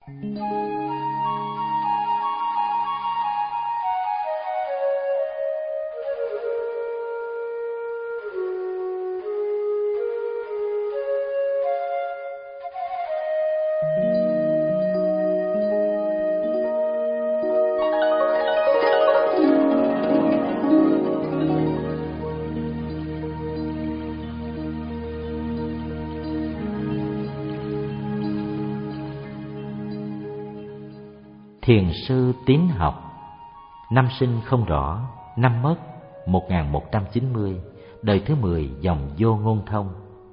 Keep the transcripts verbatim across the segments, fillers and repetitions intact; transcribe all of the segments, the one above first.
Thiền sư tín học. Năm sinh không rõ, năm mất một nghìn một trăm chín mươi, đời thứ mười dòng Vô Ngôn Thông.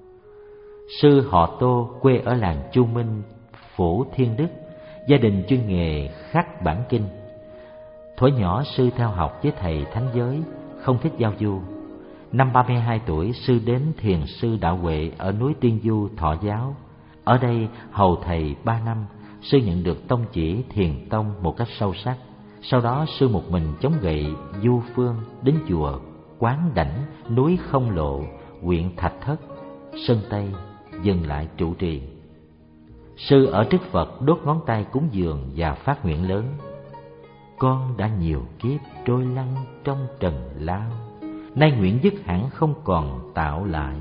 Sư họ Tô, quê ở làng Chu Minh, Phủ Thiên Đức, gia đình chuyên nghề khắc bản kinh. Thuở nhỏ sư theo học với thầy Thánh Giới, không thích giao du. Năm ba mươi hai tuổi, sư đến thiền sư Đạo Huệ ở núi Tiên Du thọ giáo. Ở đây hầu thầy ba năm, sư nhận được tông chỉ Thiền Tông một cách sâu sắc. Sau đó sư một mình chống gậy du phương đến chùa Quán Đảnh, núi Không Lộ, huyện Thạch Thất, Sơn Tây, dừng lại trụ trì. Sư ở trước Phật đốt ngón tay cúng dường và phát nguyện lớn: con đã nhiều kiếp trôi lăn trong trần lao, nay nguyện dứt hẳn không còn tạo lại.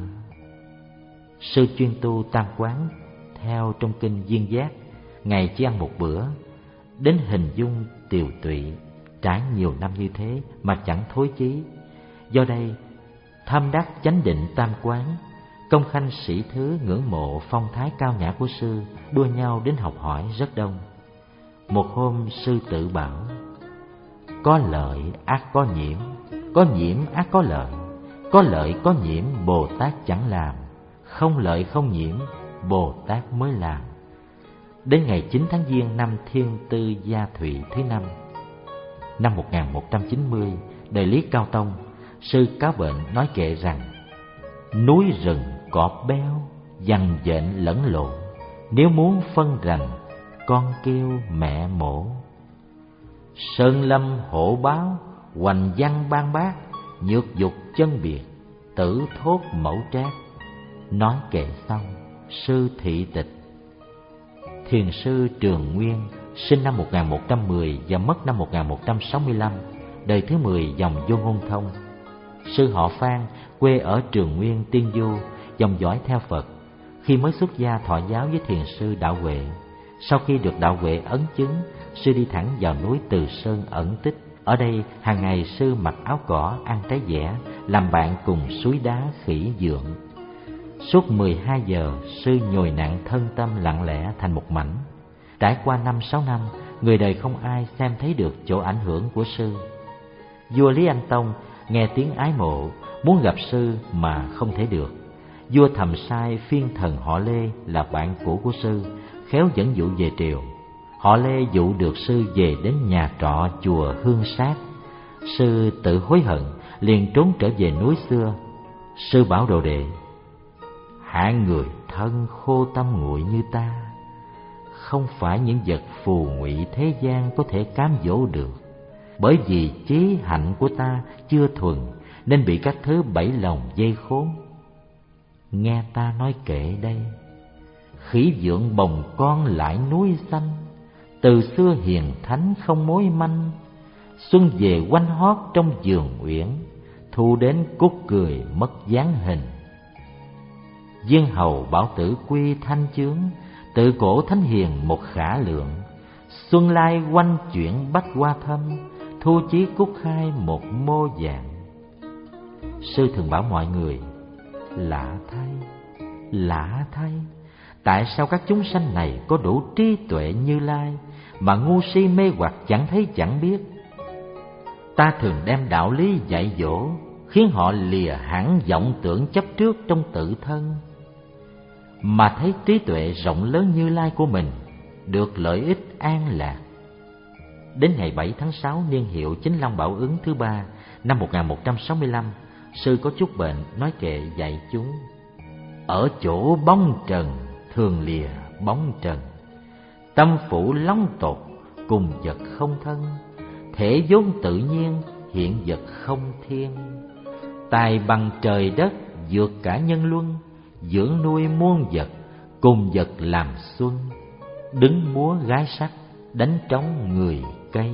Sư chuyên tu tam quán theo trong kinh Duyên Giác, ngày chỉ ăn một bữa. Đến hình dung tiều tụy, trải nhiều năm như thế mà chẳng thối chí. Do đây thâm đắc chánh định tam quán, công khanh sĩ thứ ngưỡng mộ phong thái cao nhã của sư, đua nhau đến học hỏi rất đông. Một hôm sư tự bảo: có lợi ác có nhiễm, có nhiễm ác có lợi, có lợi có nhiễm Bồ Tát chẳng làm, không lợi không nhiễm Bồ Tát mới làm. Đến ngày chín tháng Giêng năm Thiên Tư Gia Thụy thứ năm, năm một nghìn một trăm chín mươi, đời Lý Cao Tông, sư cáo bệnh nói kệ rằng: núi rừng cọp beo, dằn dện lẫn lộn, nếu muốn phân rành, con kêu mẹ mổ. Sơn lâm hổ báo, hoành văn ban bác, nhược dục chân biệt, tử thốt mẫu trác. Nói kệ xong, sư thị tịch. Thiền sư Trường Nguyên, sinh năm một nghìn một trăm mười và mất năm một nghìn một trăm sáu mươi lăm, đời thứ mười dòng Vô Ngôn Thông. Sư họ Phan, quê ở Trường Nguyên, Tiên Du, dòng dõi theo Phật. Khi mới xuất gia thọ giáo với thiền sư Đạo Huệ. Sau khi được Đạo Huệ ấn chứng, sư đi thẳng vào núi Từ Sơn ẩn tích. Ở đây hàng ngày sư mặc áo cỏ, ăn trái dẻ, làm bạn cùng suối đá khỉ dượng. Suốt mười hai giờ, sư nhồi nặng thân tâm lặng lẽ thành một mảnh. Trải qua năm sáu năm, người đời không ai xem thấy được chỗ ảnh hưởng của sư. Vua Lý Anh Tông nghe tiếng ái mộ, muốn gặp sư mà không thể được. Vua thầm sai phiên thần họ Lê là bạn cũ của sư, khéo dẫn dụ về triều. Họ Lê dụ được sư về đến nhà trọ chùa Hương Sát. Sư tự hối hận, liền trốn trở về núi xưa. Sư bảo đồ đệ: hạng người thân khô tâm nguội như ta, không phải những vật phù ngụy thế gian có thể cám dỗ được. Bởi vì chí hạnh của ta chưa thuần, nên bị các thứ bảy lòng dây khốn. Nghe ta nói kệ đây: khỉ dượng bồng con lại núi xanh, từ xưa hiền thánh không mối manh. Xuân về quanh hót trong vườn uyển, thu đến cúc cười mất dáng hình. Viên hầu bảo tử quy thanh chướng, tự cổ thánh hiền một khả lượng. Xuân lai quanh chuyển bách hoa thâm, thu chí cúc khai một mô vàng. Sư thường bảo mọi người: lạ thay, lạ thay, tại sao các chúng sanh này có đủ trí tuệ Như Lai mà ngu si mê hoặc chẳng thấy chẳng biết. Ta thường đem đạo lý dạy dỗ, khiến họ lìa hẳn vọng tưởng chấp trước trong tự thân, mà thấy trí tuệ rộng lớn Như Lai của mình được lợi ích an lạc. Đến ngày bảy tháng sáu niên hiệu Chính Long Bảo Ứng thứ ba năm một nghìn một trăm sáu mươi lăm, sư có chút bệnh nói kệ dạy chúng: ở chỗ bóng trần thường lìa bóng trần, tâm phủ long tột cùng vật không thân, thể vốn tự nhiên hiện vật không thiên. Tài bằng trời đất vượt cả nhân luân, dưỡng nuôi muôn vật cùng vật làm xuân. đứng múa gái sắc, đánh trống người cây.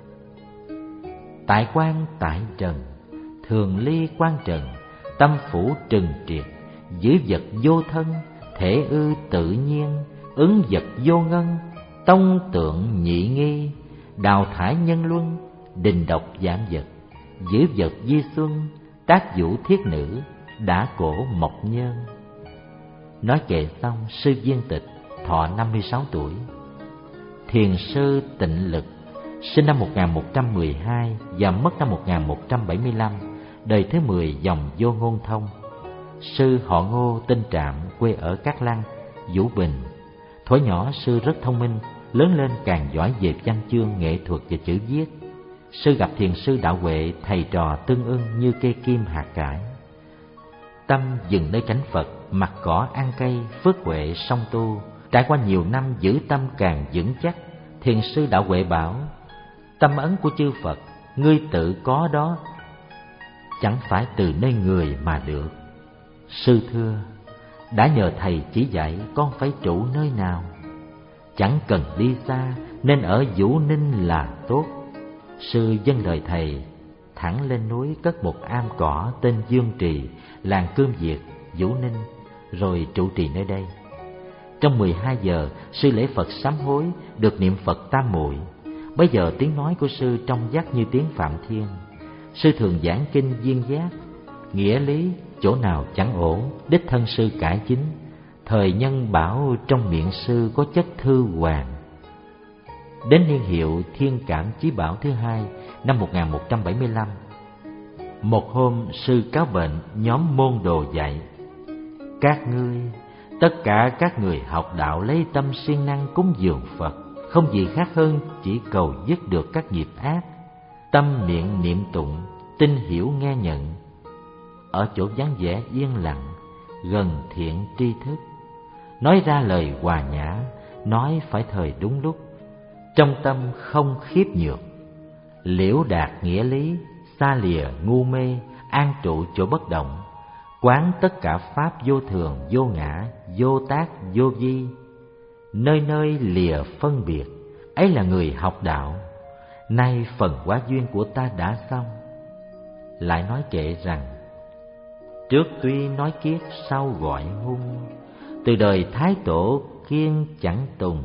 Tại quan tại trần, thường ly quan trần, tâm phủ trừng triệt, giữ vật vô thân, thể ư tự nhiên, ứng vật vô ngân, tông tượng nhị nghi, đào thải nhân luân, đình độc giảm vật, giữ vật di xuân, tác vũ thiết nữ, đã cổ mộc nhân. Nói kệ xong, sư Viên Tịch thọ năm mươi sáu tuổi. Thiền sư Tịnh Lực sinh năm một nghìn một trăm mười hai và mất năm một nghìn một trăm bảy mươi lăm, đời thứ mười dòng Vô Ngôn Thông. Sư họ Ngô tên Trạm, quê ở Cát Lăng, Vũ Bình. Thuở nhỏ sư rất thông minh, lớn lên càng giỏi về văn chương, nghệ thuật và chữ viết. Sư gặp thiền sư Đạo Huệ, thầy trò tương ưng như cây kim hạt cải. Tâm dừng nơi cảnh Phật, mặc cỏ ăn cây, phước huệ song tu. Trải qua nhiều năm giữ tâm càng vững chắc. Thiền sư Đạo Huệ bảo: tâm ấn của chư Phật ngươi tự có đó, chẳng phải từ nơi người mà được. Sư thưa: đã nhờ thầy chỉ dạy, con phải trụ nơi nào? Chẳng cần đi xa, nên ở Vũ Ninh là tốt. Sư vâng lời thầy, thẳng lên núi cất một am cỏ tên Dương Trì, làng Cương Việt, Vũ Ninh, rồi trụ trì nơi đây. Trong mười hai giờ, sư lễ Phật sám hối, được niệm Phật tam muội. Bây giờ tiếng nói của sư trong vắt như tiếng Phạm Thiên. Sư thường giảng kinh viên giác, nghĩa lý chỗ nào chẳng ổn, đích thân sư cải chính. Thời nhân bảo trong miệng sư có chất thư hoàng. Đến niên hiệu Thiên Cảm Chí Bảo thứ hai năm một nghìn một trăm bảy mươi lăm, một hôm sư cáo bệnh nhóm môn đồ dạy: các ngươi, tất cả các người học đạo lấy tâm siêng năng cúng dường Phật, không gì khác hơn chỉ cầu dứt được các nghiệp ác. Tâm miệng niệm tụng, tin hiểu nghe nhận, ở chỗ vắng vẻ yên lặng, gần thiện tri thức, nói ra lời hòa nhã, nói phải thời đúng lúc, trong tâm không khiếp nhược, liễu đạt nghĩa lý, xa lìa ngu mê, an trụ chỗ bất động, quán tất cả pháp vô thường, vô ngã, vô tác, vô vi, nơi nơi lìa phân biệt, ấy là người học đạo. Nay phần quá duyên của ta đã xong. Lại nói kệ rằng: trước tuy nói kiết, sau gọi hung, từ đời Thái Tổ kiên chẳng tùng,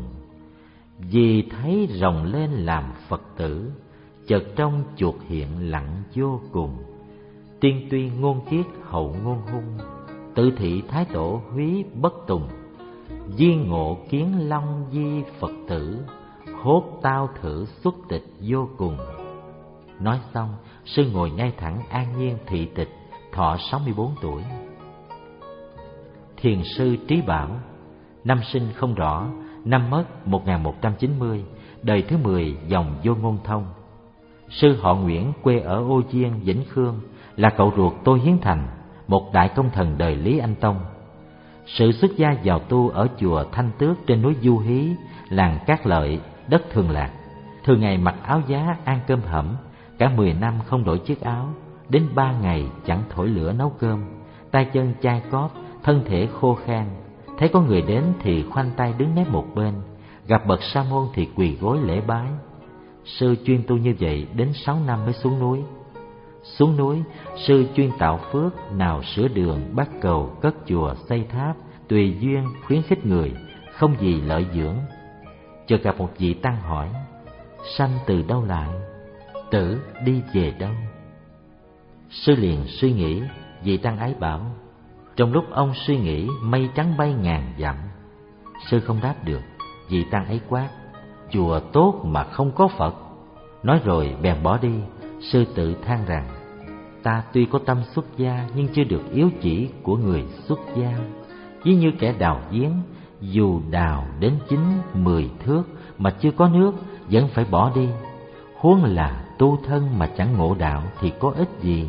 vì thấy rồng lên làm Phật tử, chợt trong chuột hiện lặng vô cùng. Tiên tuy ngôn kiết, hậu ngôn hung, tự thị Thái Tổ húy bất tùng, di ngộ kiến long di Phật tử, hốt tao thử xuất tịch vô cùng. Nói xong, sư ngồi ngay thẳng an nhiên thị tịch, thọ sáu mươi bốn tuổi. Thiền sư Trí Bảo, năm sinh không rõ, năm mất một nghìn một trăm chín mươi, đời thứ mười dòng Vô Ngôn Thông. Sư họ Nguyễn, quê ở Ô Diên, Vĩnh Khương, là cậu ruột Tô Hiến Thành, một đại công thần đời Lý Anh Tông. Sự xuất gia vào tu ở chùa Thanh Tước trên núi Du Hí, làng Cát Lợi, đất Thường Lạc. Thường ngày mặc áo giá ăn cơm hẩm, cả mười năm không đổi chiếc áo, đến ba ngày chẳng thổi lửa nấu cơm, tay chân chai cóp, thân thể khô khan. Thấy có người đến thì khoanh tay đứng nép một bên, gặp bậc sa môn thì quỳ gối lễ bái. Sư chuyên tu như vậy đến sáu năm mới xuống núi. Xuống núi, sư chuyên tạo phước, nào sửa đường, bắt cầu, cất chùa, xây tháp, tùy duyên khuyến khích người, không gì lợi dưỡng. Chợt gặp một vị tăng hỏi: sanh từ đâu lại? Tử đi về đâu? Sư liền suy nghĩ. Vị tăng ấy bảo: trong lúc ông suy nghĩ, mây trắng bay ngàn dặm. Sư không đáp được. Vị tăng ấy quát: chùa tốt mà không có Phật. Nói rồi bèn bỏ đi. Sư tự than rằng: ta tuy có tâm xuất gia, nhưng chưa được yếu chỉ của người xuất gia. Ví như kẻ đào giếng, dù đào đến chín mười thước mà chưa có nước, vẫn phải bỏ đi. Huống là tu thân mà chẳng ngộ đạo thì có ích gì.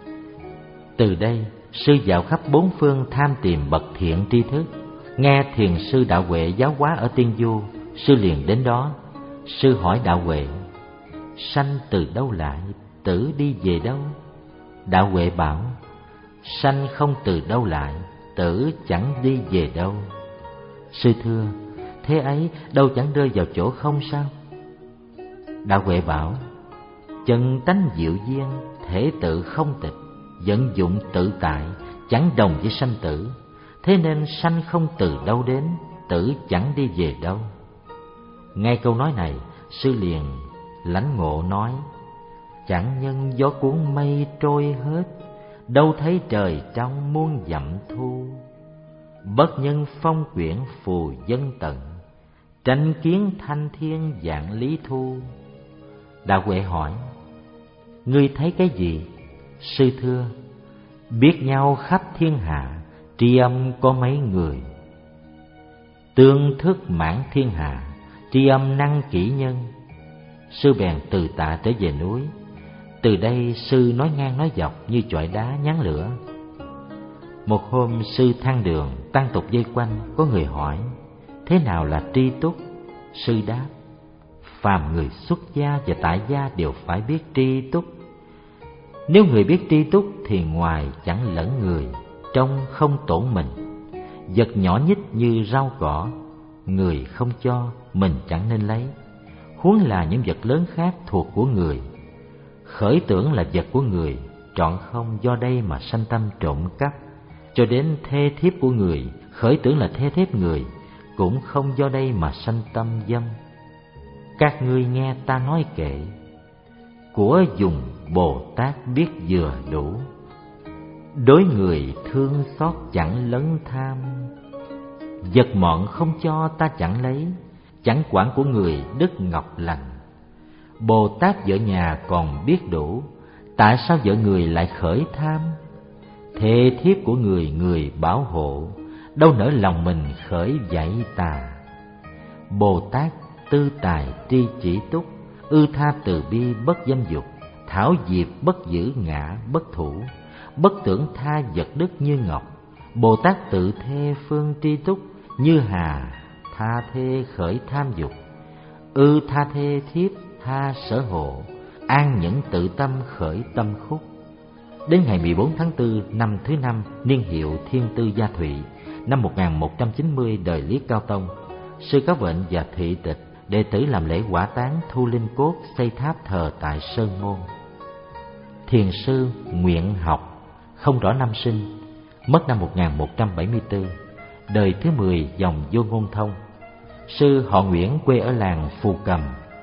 Từ đây, sư dạo khắp bốn phương tham tìm bậc thiện tri thức. Nghe thiền sư Đạo Huệ giáo hóa ở Tiên Du, sư liền đến đó. Sư hỏi Đạo Huệ: sanh từ đâu lại, tử đi về đâu? Đạo Huệ bảo: sanh không từ đâu lại, tử chẳng đi về đâu. Sư thưa: thế ấy đâu chẳng rơi vào chỗ không sao? Đạo Huệ bảo: chân tánh diệu duyên, thể tự không tịch, vận dụng tự tại, chẳng đồng với sanh tử. Thế nên sanh không từ đâu đến, tử chẳng đi về đâu. Ngay câu nói này, sư liền lãnh ngộ nói: chẳng nhân gió cuốn mây trôi hết, đâu thấy trời trong muôn dặm thu. Bất nhân phong quyển phù dân tận, tranh kiến thanh thiên dạng lý thu. Đạo Huệ hỏi: ngươi thấy cái gì? Sư thưa: biết nhau khắp thiên hạ, tri âm có mấy người. Tương thức mãn thiên hạ, tri âm năng kỷ nhân. Sư bèn từ tạ trở về núi. Từ đây sư nói ngang nói dọc như chọi đá nhán lửa. Một hôm sư thang đường, tăng tục vây quanh, có người hỏi: thế nào là tri túc? Sư đáp: phàm người xuất gia và tại gia đều phải biết tri túc. Nếu người biết tri túc thì ngoài chẳng lẫn người, trong không tổn mình. Vật nhỏ nhít như rau cỏ, người không cho, mình chẳng nên lấy. Huống là những vật lớn khác thuộc của người. Khởi tưởng là vật của người, trọn không do đây mà sanh tâm trộm cắp. Cho đến thê thiếp của người, khởi tưởng là thê thiếp người, cũng không do đây mà sanh tâm dâm. Các ngươi nghe ta nói kệ: của dùng Bồ Tát biết vừa đủ, đối người thương xót chẳng lấn tham. Vật mọn không cho ta chẳng lấy, chẳng quản của người đức ngọc lành. Bồ Tát vợ nhà còn biết đủ, tại sao vợ người lại khởi tham? Thê thiếp của người người bảo hộ, đâu nỡ lòng mình khởi dạy tà. Bồ Tát tư tài tri chỉ túc, ư tha từ bi bất dâm dục, thảo diệp bất giữ ngã bất thủ, bất tưởng tha vật đức như ngọc. Bồ Tát tự thê phương tri túc, như hà tha thê khởi tham dục, ư tha thê thiếp tha sở hộ, an nhẫn tự tâm khởi tâm khúc. Đến ngày mười bốn tháng tư năm thứ năm niên hiệu Thiên Tư Gia Thụy, năm một nghìn một trăm chín mươi đời Lý Cao Tông, sư Cáo Bệnh và Thị Tịch đệ tử làm lễ hỏa táng thu linh cốt, xây tháp thờ tại Sơn Môn. Thiền sư Nguyện Học, không rõ năm sinh, mất năm một nghìn một trăm bảy mươi tư, đời thứ mười dòng Vô Ngôn Thông. Sư họ Nguyễn, quê ở làng Phù Cầm.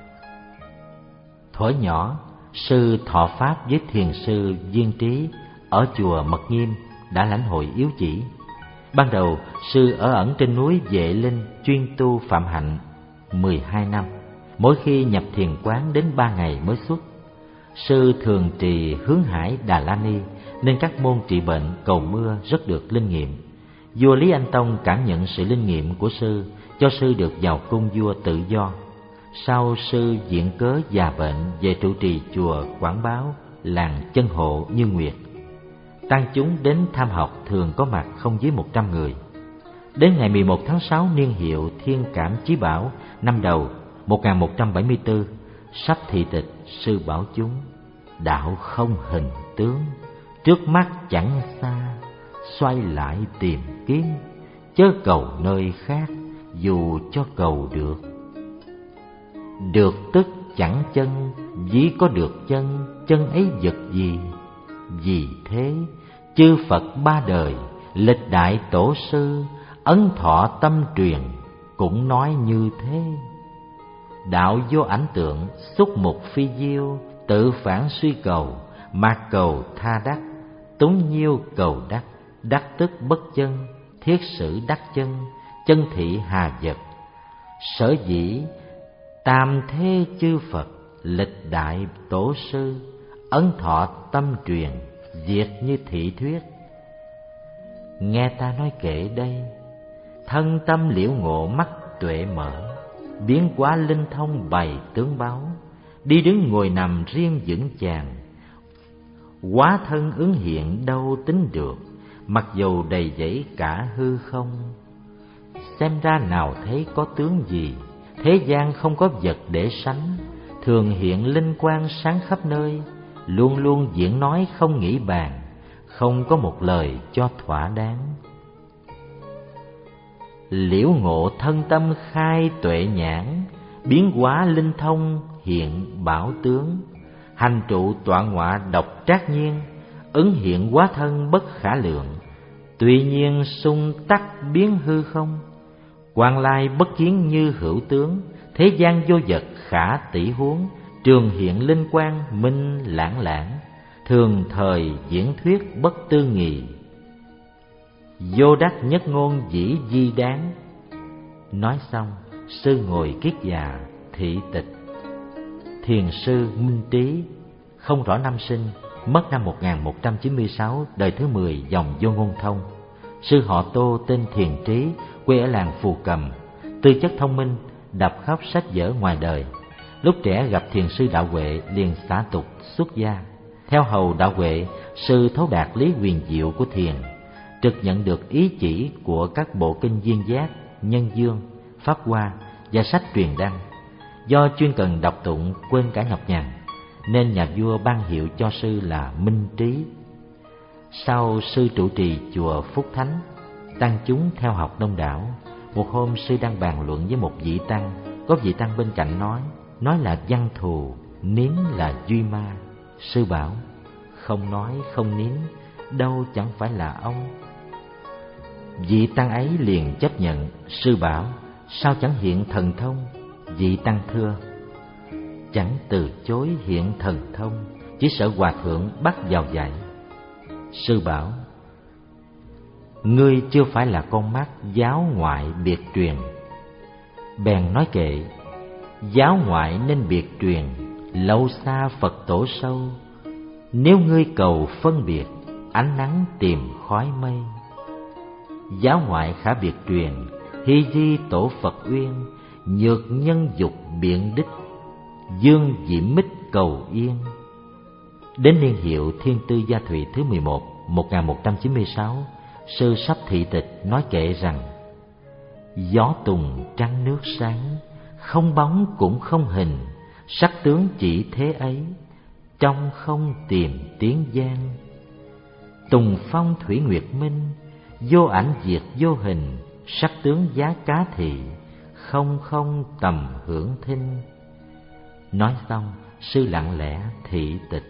Thuở nhỏ, sư thọ pháp với thiền sư Viên Trí ở chùa Mật Nghiêm, đã lãnh hội yếu chỉ. Ban đầu, sư ở ẩn trên núi Vệ Linh, chuyên tu phạm hạnh mười hai năm. Mỗi khi nhập thiền quán đến ba ngày mới xuất. Sư thường trì hướng hải Đà La Ni, nên các môn trị bệnh, cầu mưa rất được linh nghiệm. Vua Lý Anh Tông cảm nhận sự linh nghiệm của sư, cho sư được vào cung vua tự do. Sau sư viện cớ già bệnh về trụ trì chùa Quảng Báo, làng Chân Hộ Như Nguyệt. Tăng chúng đến tham học thường có mặt không dưới một trăm người. Đến ngày mười một tháng sáu niên hiệu Thiên Cảm Chí Bảo, năm đầu một nghìn một trăm bảy mươi tư, sắp thị tịch, sư bảo chúng: đạo không hình tướng, trước mắt chẳng xa, xoay lại tìm kiếm, chớ cầu nơi khác, dù cho cầu được. Được tức chẳng chân, ví có được chân, chân ấy vật gì? Vì thế, chư Phật ba đời, lịch đại tổ sư, ấn thọ tâm truyền, cũng nói như thế. Đạo vô ảnh tượng, xúc mục phi diêu, tự phản suy cầu, mạt cầu tha đắc, túng nhiêu cầu đắc, đắc tức bất chân, thiết sử đắc chân, chân thị hà vật. Sở dĩ tam thế chư Phật, lịch đại tổ sư, ấn thọ tâm truyền, diệt như thị thuyết. Nghe ta nói kệ đây, thân tâm liễu ngộ mắt tuệ mở, biến hóa linh thông bày tướng báo, đi đứng ngồi nằm riêng vững chàng, hóa thân ứng hiện đâu tính được, mặc dầu đầy dẫy cả hư không. Xem ra nào thấy có tướng gì, thế gian không có vật để sánh, thường hiện linh quang sáng khắp nơi, luôn luôn diễn nói không nghĩ bàn, không có một lời cho thỏa đáng. liễu ngộ thân tâm khai tuệ nhãn, biến hóa linh thông hiện bảo tướng, hành trụ tọa ngọa độc trác nhiên, ứng hiện hóa thân bất khả lượng. Tuy nhiên xung tắc biến hư không, quang lai bất kiến như hữu tướng, thế gian vô vật khả tỷ huống, trường hiện linh quang minh lãng lãng, thường thời diễn thuyết bất tư nghì. Vô đắc nhất ngôn dĩ di đáng. Nói xong, sư ngồi kiết già thị tịch. Thiền sư Minh Trí, không rõ năm sinh, mất năm một nghìn một trăm chín mươi sáu, đời thứ mười dòng Vô Ngôn Thông. Sư họ Tô tên Thiền Trí, quê ở làng Phù Cầm, tư chất thông minh, đọc khắp sách vở ngoài đời. Lúc trẻ gặp thiền sư Đạo Huệ liền xả tục xuất gia. Theo hầu Đạo Huệ, sư thấu đạt lý huyền diệu của thiền, trực nhận được ý chỉ của các bộ kinh Duyên Giác, Nhân Dương, Pháp Hoa và sách truyền đăng. Do chuyên cần đọc tụng quên cả nhọc nhằn, nên nhà vua ban hiệu cho sư là Minh Trí. Sau sư trụ trì chùa Phúc Thánh, tăng chúng theo học đông đảo. Một hôm sư đang bàn luận với một vị tăng, có vị tăng bên cạnh nói, nói là văn thù, nín là duy ma. Sư bảo, không nói không nín, đâu chẳng phải là ông. Vị tăng ấy liền chấp nhận. Sư bảo, sao chẳng hiện thần thông? Vị tăng thưa, chẳng từ chối hiện thần thông, chỉ sợ hòa thượng bắt vào dạy. Sư bảo, ngươi chưa phải là con mắt giáo ngoại biệt truyền. Bèn nói kệ, giáo ngoại nên biệt truyền, lâu xa Phật tổ sâu. Nếu ngươi cầu phân biệt, ánh nắng tìm khói mây. Giáo ngoại khả biệt truyền, hy di tổ Phật uyên, nhược nhân dục biện đích, dương diễm mít cầu yên. Đến niên hiệu Thiên Tư Gia Thụy thứ mười một, một nghìn một trăm chín mươi sáu, sư sắp thị tịch nói kệ rằng: gió tùng trăng nước sáng, không bóng cũng không hình, sắc tướng chỉ thế ấy, trong không tìm tiếng gian. Tùng phong thủy nguyệt minh, vô ảnh diệt vô hình, sắc tướng giá cá thị, không không tầm hưởng thinh. Nói xong, sư lặng lẽ thị tịch.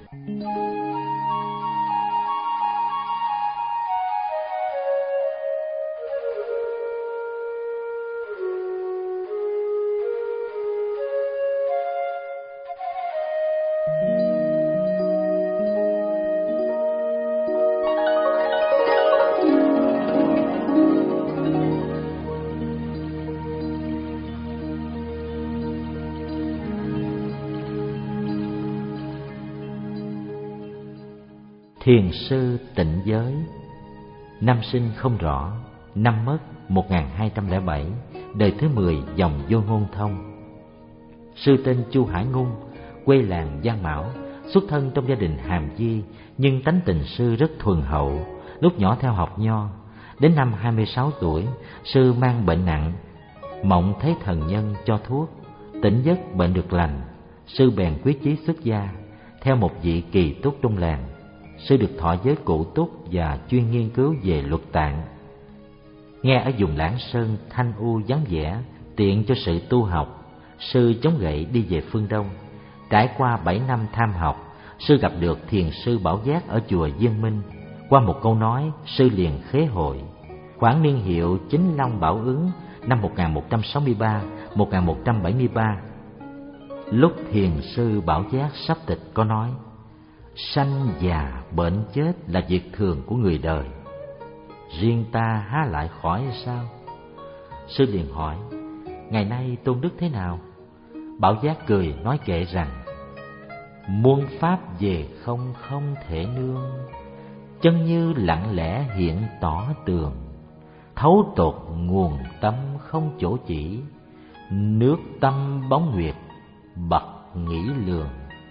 Thiền sư Tịnh Giới, năm sinh không rõ, năm mất một nghìn hai trăm lẻ bảy, đời thứ mười dòng Vô Ngôn Thông. Sư tên Chu Hải Ngung, quê làng Giang Mão, xuất thân trong gia đình hàm di, nhưng tánh tình sư rất thuần hậu. Lúc nhỏ theo học nho, đến năm hai mươi sáu tuổi, sư mang bệnh nặng, mộng thấy thần nhân cho thuốc, tỉnh giấc bệnh được lành. Sư bèn quyết chí xuất gia, theo một vị kỳ túc trong làng. Sư được thọ giới cụ túc và chuyên nghiên cứu về luật tạng. Nghe ở vùng Lãng Sơn thanh u vắng vẻ, tiện cho sự tu học, sư chống gậy đi về phương Đông. Trải qua bảy năm tham học, sư gặp được thiền sư Bảo Giác ở chùa Dương Minh. Qua một câu nói, sư liền khế hội. Khoảng niên hiệu Chính Long Bảo Ứng năm một nghìn một trăm sáu mươi ba đến một nghìn một trăm bảy mươi ba. Lúc thiền sư Bảo Giác sắp tịch có nói: sanh già bệnh chết là việc thường của người đời, riêng ta há lại khỏi sao? Sư liền hỏi: ngày nay tôn đức thế nào? Bảo Giác cười nói kệ rằng: muôn pháp về không không thể nương, chân như lặng lẽ hiện tỏ tường, thấu tột nguồn tâm không chỗ chỉ, nước tâm bóng nguyệt bậc nghĩ lường.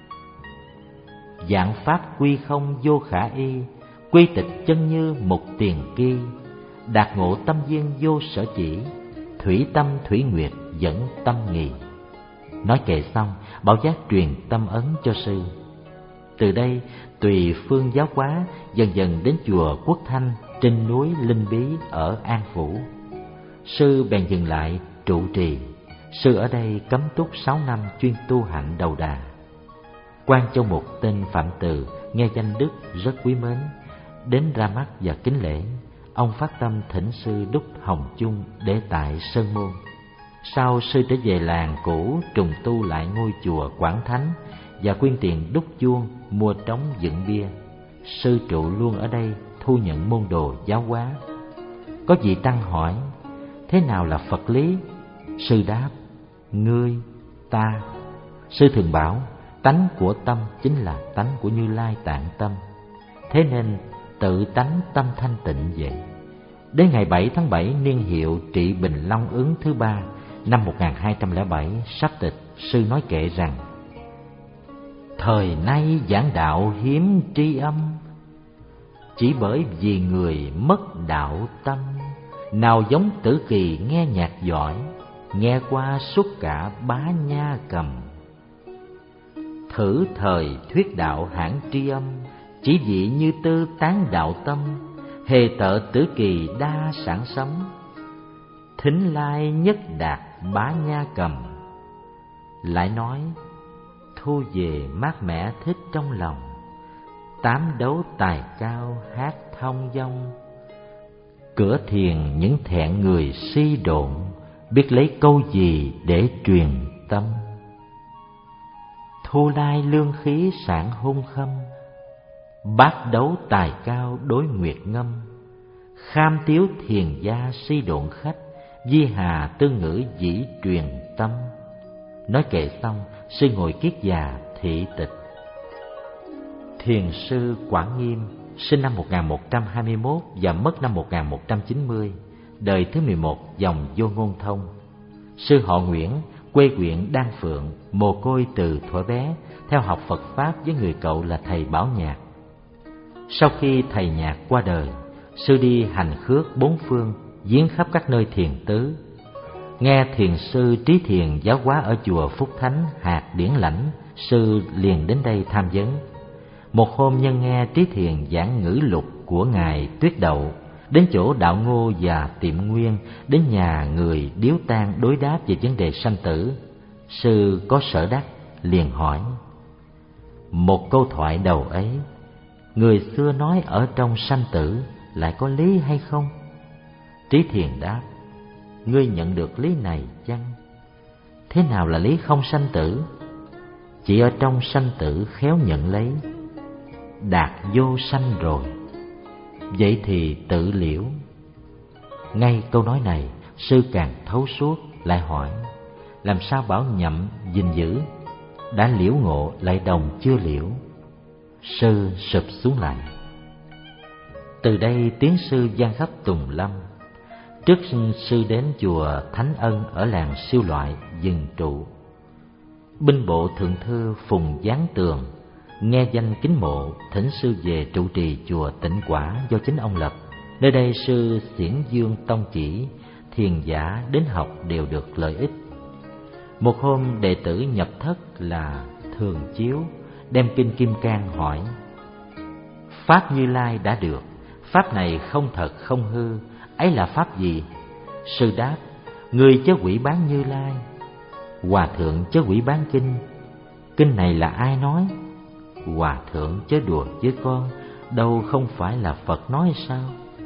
Dạng pháp quy không vô khả y, quy tịch chân như một tiền kỳ, đạt ngộ tâm duyên vô sở chỉ, thủy tâm thủy nguyệt dẫn tâm nghì. Nói kệ xong, Bảo Giác truyền tâm ấn cho sư. Từ đây tùy phương giáo hóa, dần dần đến chùa Quốc Thanh trên núi Linh Bí ở An Phủ. sư bèn dừng lại trụ trì. Sư ở đây cấm túc sáu năm chuyên tu hạnh đầu đà. Quan Châu Mục tên Phạm Từ nghe danh đức rất quý mến, đến ra mắt và kính lễ. Ông phát tâm thỉnh sư đúc hồng chung để tại Sơn Môn. Sau sư trở về làng cũ trùng tu lại ngôi chùa Quảng Thánh và quyên tiền đúc chuông mua trống dựng bia. Sư trụ luôn ở đây thu nhận môn đồ giáo hóa. Có vị tăng hỏi: thế nào là Phật lý? Sư đáp: ngươi, ta. Sư thường bảo tánh của tâm chính là tánh của Như Lai Tạng Tâm, thế nên tự tánh tâm thanh tịnh vậy. Đến ngày bảy tháng bảy niên hiệu Trị Bình Long Ứng thứ ba năm một nghìn hai trăm lẻ bảy sắp tịch, sư nói kệ rằng: thời nay giảng đạo hiếm tri âm, chỉ bởi vì người mất đạo tâm. Nào giống Tử Kỳ nghe nhạc giỏi, nghe qua suốt cả Bá Nha Cầm. Thử thời thuyết đạo hãng tri âm, chỉ vị Như Tư tán đạo tâm. Hề tợ Tử Kỳ đa sản sấm, thính lai nhất đạt Bá Nha Cầm. Lại nói thu về mát mẻ thích trong lòng, tám đấu tài cao hát thông dong. Cửa thiền những thẹn người si độn, biết lấy câu gì để truyền tâm. Thu lai lương khí sản hung khâm, bát đấu tài cao đối nguyệt ngâm. Kham tiếu thiền gia si độn khách, di hà tư ngữ dĩ truyền tâm. Nói kệ xong, sư ngồi kiết già thị tịch. Thiền sư Quảng Nghiêm sinh năm một nghìn một trăm hai mươi mốt và mất năm một nghìn một trăm chín mươi, đời thứ mười một dòng Vô Ngôn Thông. Sư họ Nguyễn, quê huyện Đan Phượng, mồ côi từ thuở bé, theo học Phật Pháp với người cậu là thầy Bảo Nhạc. Sau khi thầy Nhạc qua đời, sư đi hành khước bốn phương, viếng khắp các nơi thiền tứ. Nghe thiền sư Trí Thiền giáo hóa ở chùa Phúc Thánh hạt Điển Lãnh, sư liền đến đây tham vấn. Một hôm nhân nghe Trí Thiền giảng ngữ lục của ngài Tuyết Đậu, đến chỗ Đạo Ngô và Tiệm Nguyên, đến nhà người điếu tang đối đáp về vấn đề sanh tử. Sư có sở đắc, liền hỏi: một câu thoại đầu ấy, người xưa nói ở trong sanh tử lại có lý hay không? Trí Thiền đáp: ngươi nhận được lý này chăng? Thế nào là lý không sanh tử? Chỉ ở trong sanh tử khéo nhận lấy, đạt vô sanh rồi, vậy thì tự liễu. Ngay câu nói này, sư càng thấu suốt, lại hỏi: làm sao bảo nhậm gìn giữ? Đã liễu ngộ lại đồng chưa liễu. Sư sụp xuống lại. Từ đây tiến sư gian khắp Tùng Lâm. Trước sư đến chùa Thánh Ân ở làng Siêu Loại dừng trụ. Binh bộ thượng thư Phùng Giáng Tường nghe danh kính mộ, thỉnh sư về trụ trì chùa Tịnh Quả do chính ông lập. Nơi đây sư xiển dương tông chỉ, thiền giả đến học đều được lợi ích. Một hôm đệ tử nhập thất là Thường Chiếu đem kinh Kim Cang hỏi: pháp Như Lai đã được, pháp này không thật không hư, ấy là pháp gì? Sư đáp: người chớ quỷ bán Như Lai. Hòa thượng chớ quỷ bán kinh. Kinh này là ai nói? Hòa thượng chớ đùa với con, đâu không phải là Phật nói sao?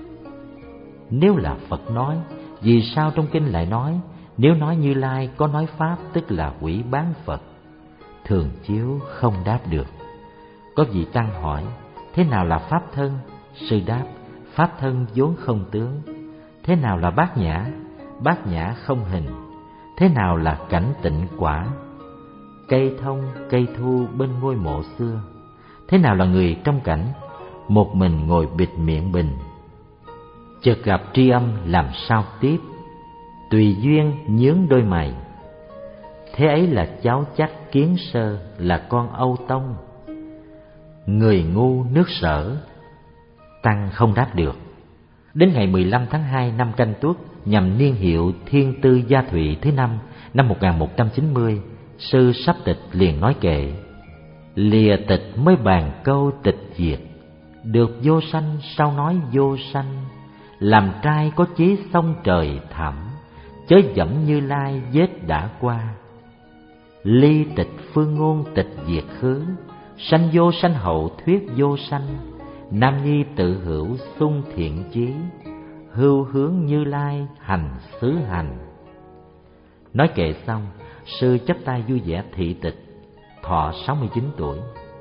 Nếu là Phật nói, vì sao trong kinh lại nói? Nếu nói Như Lai có nói pháp, tức là quỷ bán Phật. Thường Chiếu không đáp được. Có vị tăng hỏi: thế nào là pháp thân? Sư đáp: pháp thân vốn không tướng. Thế nào là bát nhã? Bát nhã không hình. Thế nào là cảnh tịnh quả? Cây thông, cây thu bên ngôi mộ xưa. Thế nào là người trong cảnh? Một mình ngồi bịt miệng bình. Chợt gặp Tri Âm làm sao tiếp? Tùy duyên nhướng đôi mày. Thế ấy là cháu chắc Kiến Sơ, là con Âu Tông. Người ngu nước Sở. Tăng không đáp được. Đến ngày mười lăm tháng hai năm Canh Tuất, nhằm niên hiệu Thiên Tư Gia Thụy thứ năm năm một nghìn một trăm chín mươi, sư sắp tịch liền nói kệ: lìa tịch mới bàn câu tịch diệt, được vô sanh sao nói vô sanh, làm trai có chí sông trời thẳm, chớ dẫm Như Lai vết đã qua. Ly tịch phương ngôn tịch diệt khứ, sanh vô sanh hậu thuyết vô sanh. Nam nhi tự hữu sung thiện chí, hưu hướng Như Lai hành xứ hành. Nói kệ xong, sư chắp tay vui vẻ thị tịch, thọ sáu mươi chín tuổi.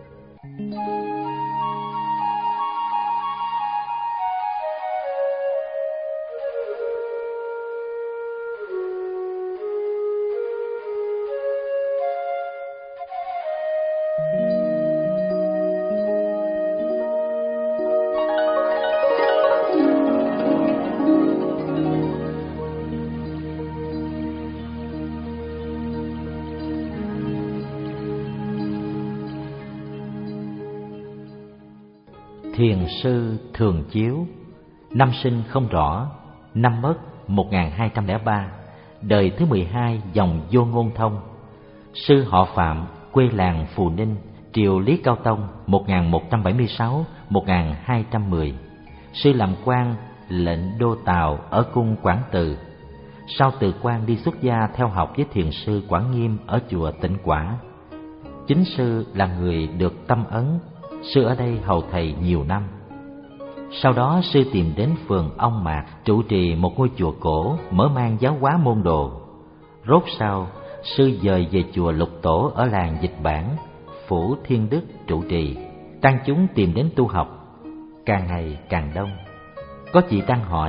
Thiền sư Thường Chiếu, năm sinh không rõ, năm mất một nghìn hai trăm lẻ ba, đời thứ mười hai dòng Vô Ngôn Thông. Sư họ Phạm, quê làng Phù Ninh, triều Lý Cao Tông một nghìn một trăm bảy mươi sáu đến một nghìn hai trăm mười. Sư làm quan lệnh đô Tào ở cung Quảng Từ. Sau từ quan đi xuất gia theo học với thiền sư Quảng Nghiêm ở chùa Tịnh Quả. Chính sư là người được tâm ấn. Sư ở đây hầu thầy nhiều năm. Sau đó sư tìm đến phường Ông Mạc trụ trì một ngôi chùa cổ, mở mang giáo hóa môn đồ. Rốt sau, sư dời về chùa Lục Tổ ở làng Dịch Bản, phủ Thiên Đức trụ trì. Tăng chúng tìm đến tu học, càng ngày càng đông. Có chị tăng hỏi: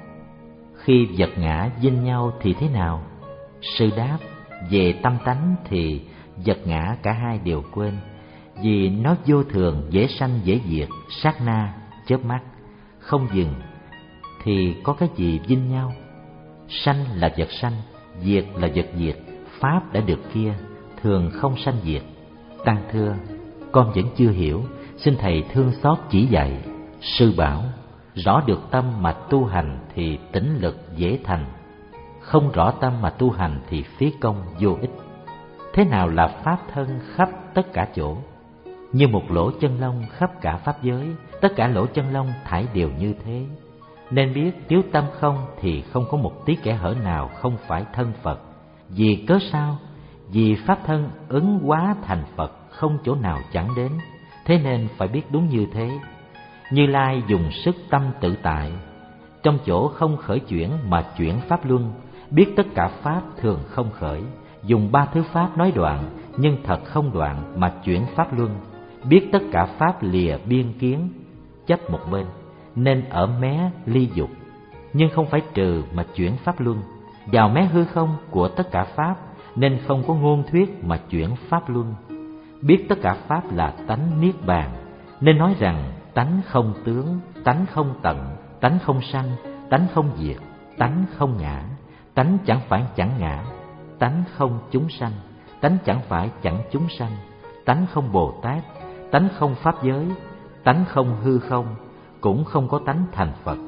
khi vật ngã dinh nhau thì thế nào? Sư đáp: về tâm tánh thì vật ngã cả hai đều quên, vì nó vô thường, dễ sanh dễ diệt, sát na, chớp mắt, không dừng. Thì có cái gì vinh nhau? Sanh là vật sanh, diệt là vật diệt, pháp đã được kia, thường không sanh diệt. Tăng thưa: con vẫn chưa hiểu, xin thầy thương xót chỉ dạy. Sư bảo: rõ được tâm mà tu hành thì tĩnh lực dễ thành, không rõ tâm mà tu hành thì phí công vô ích. Thế nào là pháp thân khắp tất cả chỗ? Như một lỗ chân lông khắp cả pháp giới, tất cả lỗ chân lông thải đều như thế. Nên biết nếu tâm không thì không có một tí kẽ hở nào không phải thân Phật. Vì cớ sao? Vì pháp thân ứng hóa thành Phật, không chỗ nào chẳng đến. Thế nên phải biết đúng như thế. Như Lai dùng sức tâm tự tại, trong chỗ không khởi chuyển mà chuyển pháp luân, biết tất cả pháp thường không khởi, dùng ba thứ pháp nói đoạn, nhưng thật không đoạn mà chuyển pháp luân, biết tất cả pháp lìa biên kiến, chấp một bên, nên ở mé ly dục, nhưng không phải trừ mà chuyển pháp luân, vào mé hư không của tất cả pháp, nên không có ngôn thuyết mà chuyển pháp luân, biết tất cả pháp là tánh niết bàn, nên nói rằng tánh không tướng, tánh không tận, tánh không sanh, tánh không diệt, tánh không ngã, tánh chẳng phải chẳng ngã, tánh không chúng sanh, tánh chẳng phải chẳng chúng sanh, tánh không Bồ Tát, tánh không pháp giới, tánh không hư không, cũng không có tánh thành Phật.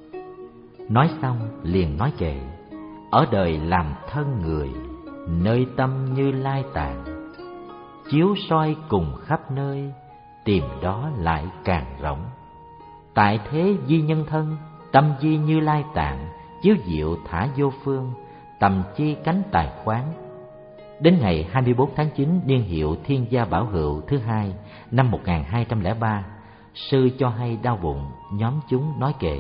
Nói xong liền nói kệ: ở đời làm thân người, nơi tâm Như Lai tạng, chiếu soi cùng khắp nơi, tìm đó lại càng rộng. Tại thế di nhân thân, tâm di Như Lai tạng, chiếu diệu thả vô phương, tầm chi cánh tài khoáng. Đến ngày hai mươi bốn tháng chín niên hiệu Thiên Gia Bảo Hữu thứ hai năm một nghìn hai trăm lẻ ba, sư cho hay đau bụng, nhóm chúng nói kệ: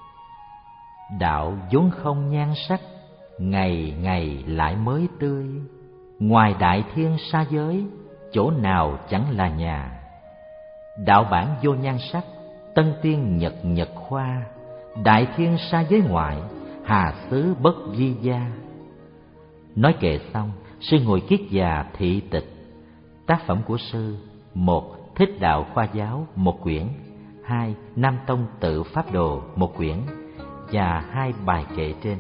đạo vốn không nhan sắc, ngày ngày lại mới tươi, ngoài đại thiên sa giới, chỗ nào chẳng là nhà. Đạo bản vô nhan sắc, tân tiên nhật nhật khoa, đại thiên sa giới ngoại, hà xứ bất di gia. Nói kệ xong, sư ngồi kiết già thị tịch. Tác phẩm của sư: một. Thích Đạo Khoa Giáo một quyển, hai. Nam Tông Tự Pháp Đồ một quyển, và hai bài kệ trên.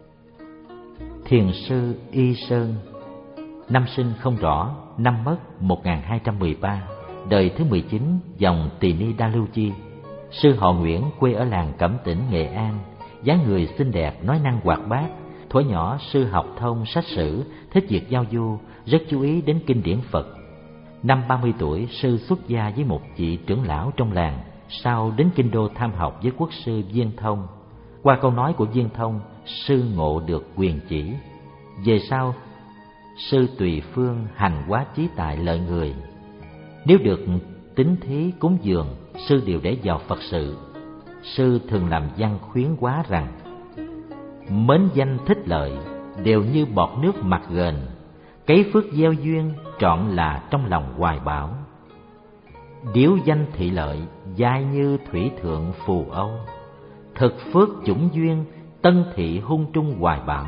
Thiền sư Y Sơn, năm sinh không rõ, năm mất một nghìn hai trăm mười ba, đời thứ mười chín dòng Tỳ Ni Đa Lưu Chi. Sư họ Nguyễn, quê ở làng Cẩm Tĩnh, Nghệ An, dáng người xinh đẹp, nói năng hoạt bát. Thuở nhỏ sư học thông sách sử, thích việc giao du, rất chú ý đến kinh điển Phật. Năm ba mươi tuổi, sư xuất gia với một vị trưởng lão trong làng, sau đến kinh đô tham học với quốc sư Viên Thông. Qua câu nói của Viên Thông, sư ngộ được quyền chỉ. Về sau, sư tùy phương hành hóa trí tại lợi người. Nếu được tín thí cúng dường, sư đều để vào Phật sự. Sư thường làm văn khuyến hóa rằng: mến danh thích lợi, đều như bọt nước mặt gền, cấy phước gieo duyên, trọn là trong lòng hoài bão. Điếu danh thị lợi, dai như thủy thượng phù âu, thực phước chủng duyên, tân thị hung trung hoài bão.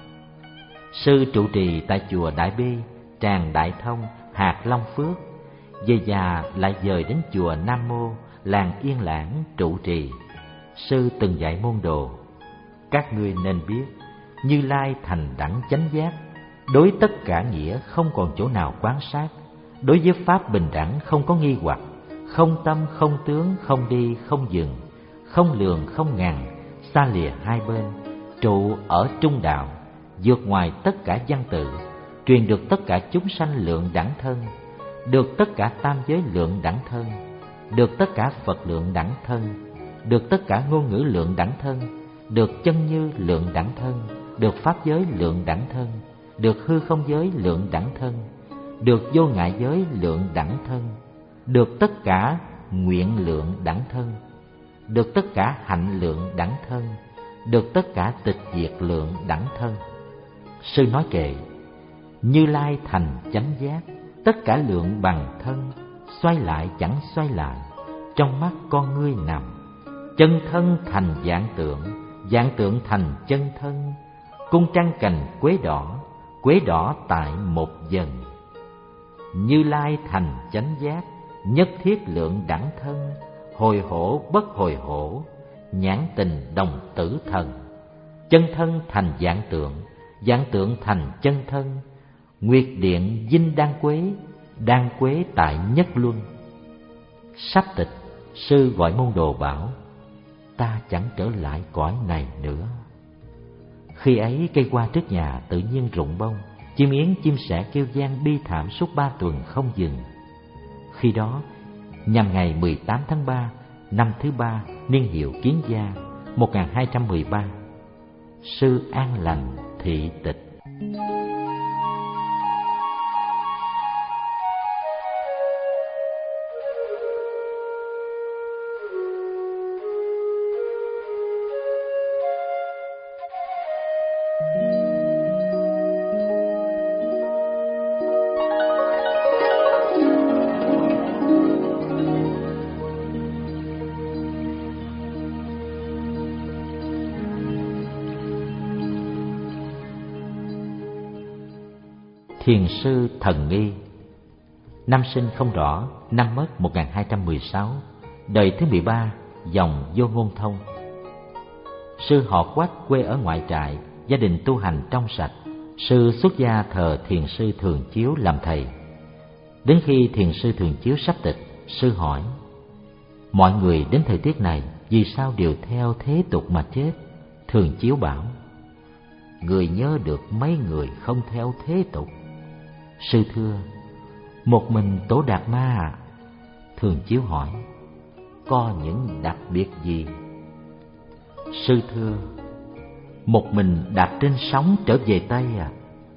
Sư trụ trì tại chùa Đại Bi, Tràng Đại Thông, hạt Long Phước. Về già lại dời đến chùa Nam Mô, làng Yên Lãng trụ trì. Sư từng dạy môn đồ: các ngươi nên biết, Như Lai thành đẳng chánh giác, đối tất cả nghĩa không còn chỗ nào quán sát, đối với pháp bình đẳng không có nghi hoặc, không tâm không tướng, không đi không dừng, không lường không ngằn, xa lìa hai bên, trụ ở trung đạo, vượt ngoài tất cả văn tự, truyền được tất cả chúng sanh lượng đẳng thân, được tất cả tam giới lượng đẳng thân, được tất cả Phật lượng đẳng thân, được tất cả ngôn ngữ lượng đẳng thân, được chân như lượng đẳng thân, được pháp giới lượng đẳng thân, được hư không giới lượng đẳng thân, được vô ngại giới lượng đẳng thân, được tất cả nguyện lượng đẳng thân, được tất cả hạnh lượng đẳng thân, được tất cả tịch diệt lượng đẳng thân. Sư nói kệ: Như Lai thành chánh giác, tất cả lượng bằng thân, xoay lại chẳng xoay lại, trong mắt con ngươi nằm. Chân thân thành vạn tượng, vạn tượng thành chân thân, cung trăng cành quế đỏ, quế đỏ tại một dần. Như Lai thành chánh giác, nhất thiết lượng đẳng thân, hồi hổ bất hồi hổ, nhãn tình đồng tử thần. Chân thân thành vạn tượng, vạn tượng thành chân thân, nguyệt điện dinh đan quế, đan quế tại nhất luân. Sắp tịch, sư gọi môn đồ bảo: ta chẳng trở lại cõi này nữa. Khi ấy cây hoa trước nhà tự nhiên rụng bông, chim yến chim sẻ kêu vang bi thảm suốt ba tuần không dừng. Khi đó nhằm ngày mười tám tháng ba, năm thứ ba niên hiệu Kiến Gia một nghìn hai trăm mười ba, sư an lành thị tịch. Thiền sư Thần Nghi. Năm sinh không rõ, năm mất một nghìn hai trăm mười sáu, đời thứ mười ba, dòng Vô Ngôn Thông. Sư họ Quách, quê ở ngoại trại, gia đình tu hành trong sạch. Sư xuất gia thờ thiền sư Thường Chiếu làm thầy. Đến khi thiền sư Thường Chiếu sắp tịch, sư hỏi: mọi người đến thời tiết này vì sao đều theo thế tục mà chết? Thường Chiếu bảo: người nhớ được mấy người không theo thế tục? Sư thưa: một mình Tổ Đạt Ma à? Thường Chiếu hỏi: có những đặc biệt gì? Sư thưa: một mình đạp trên sóng trở về Tây à?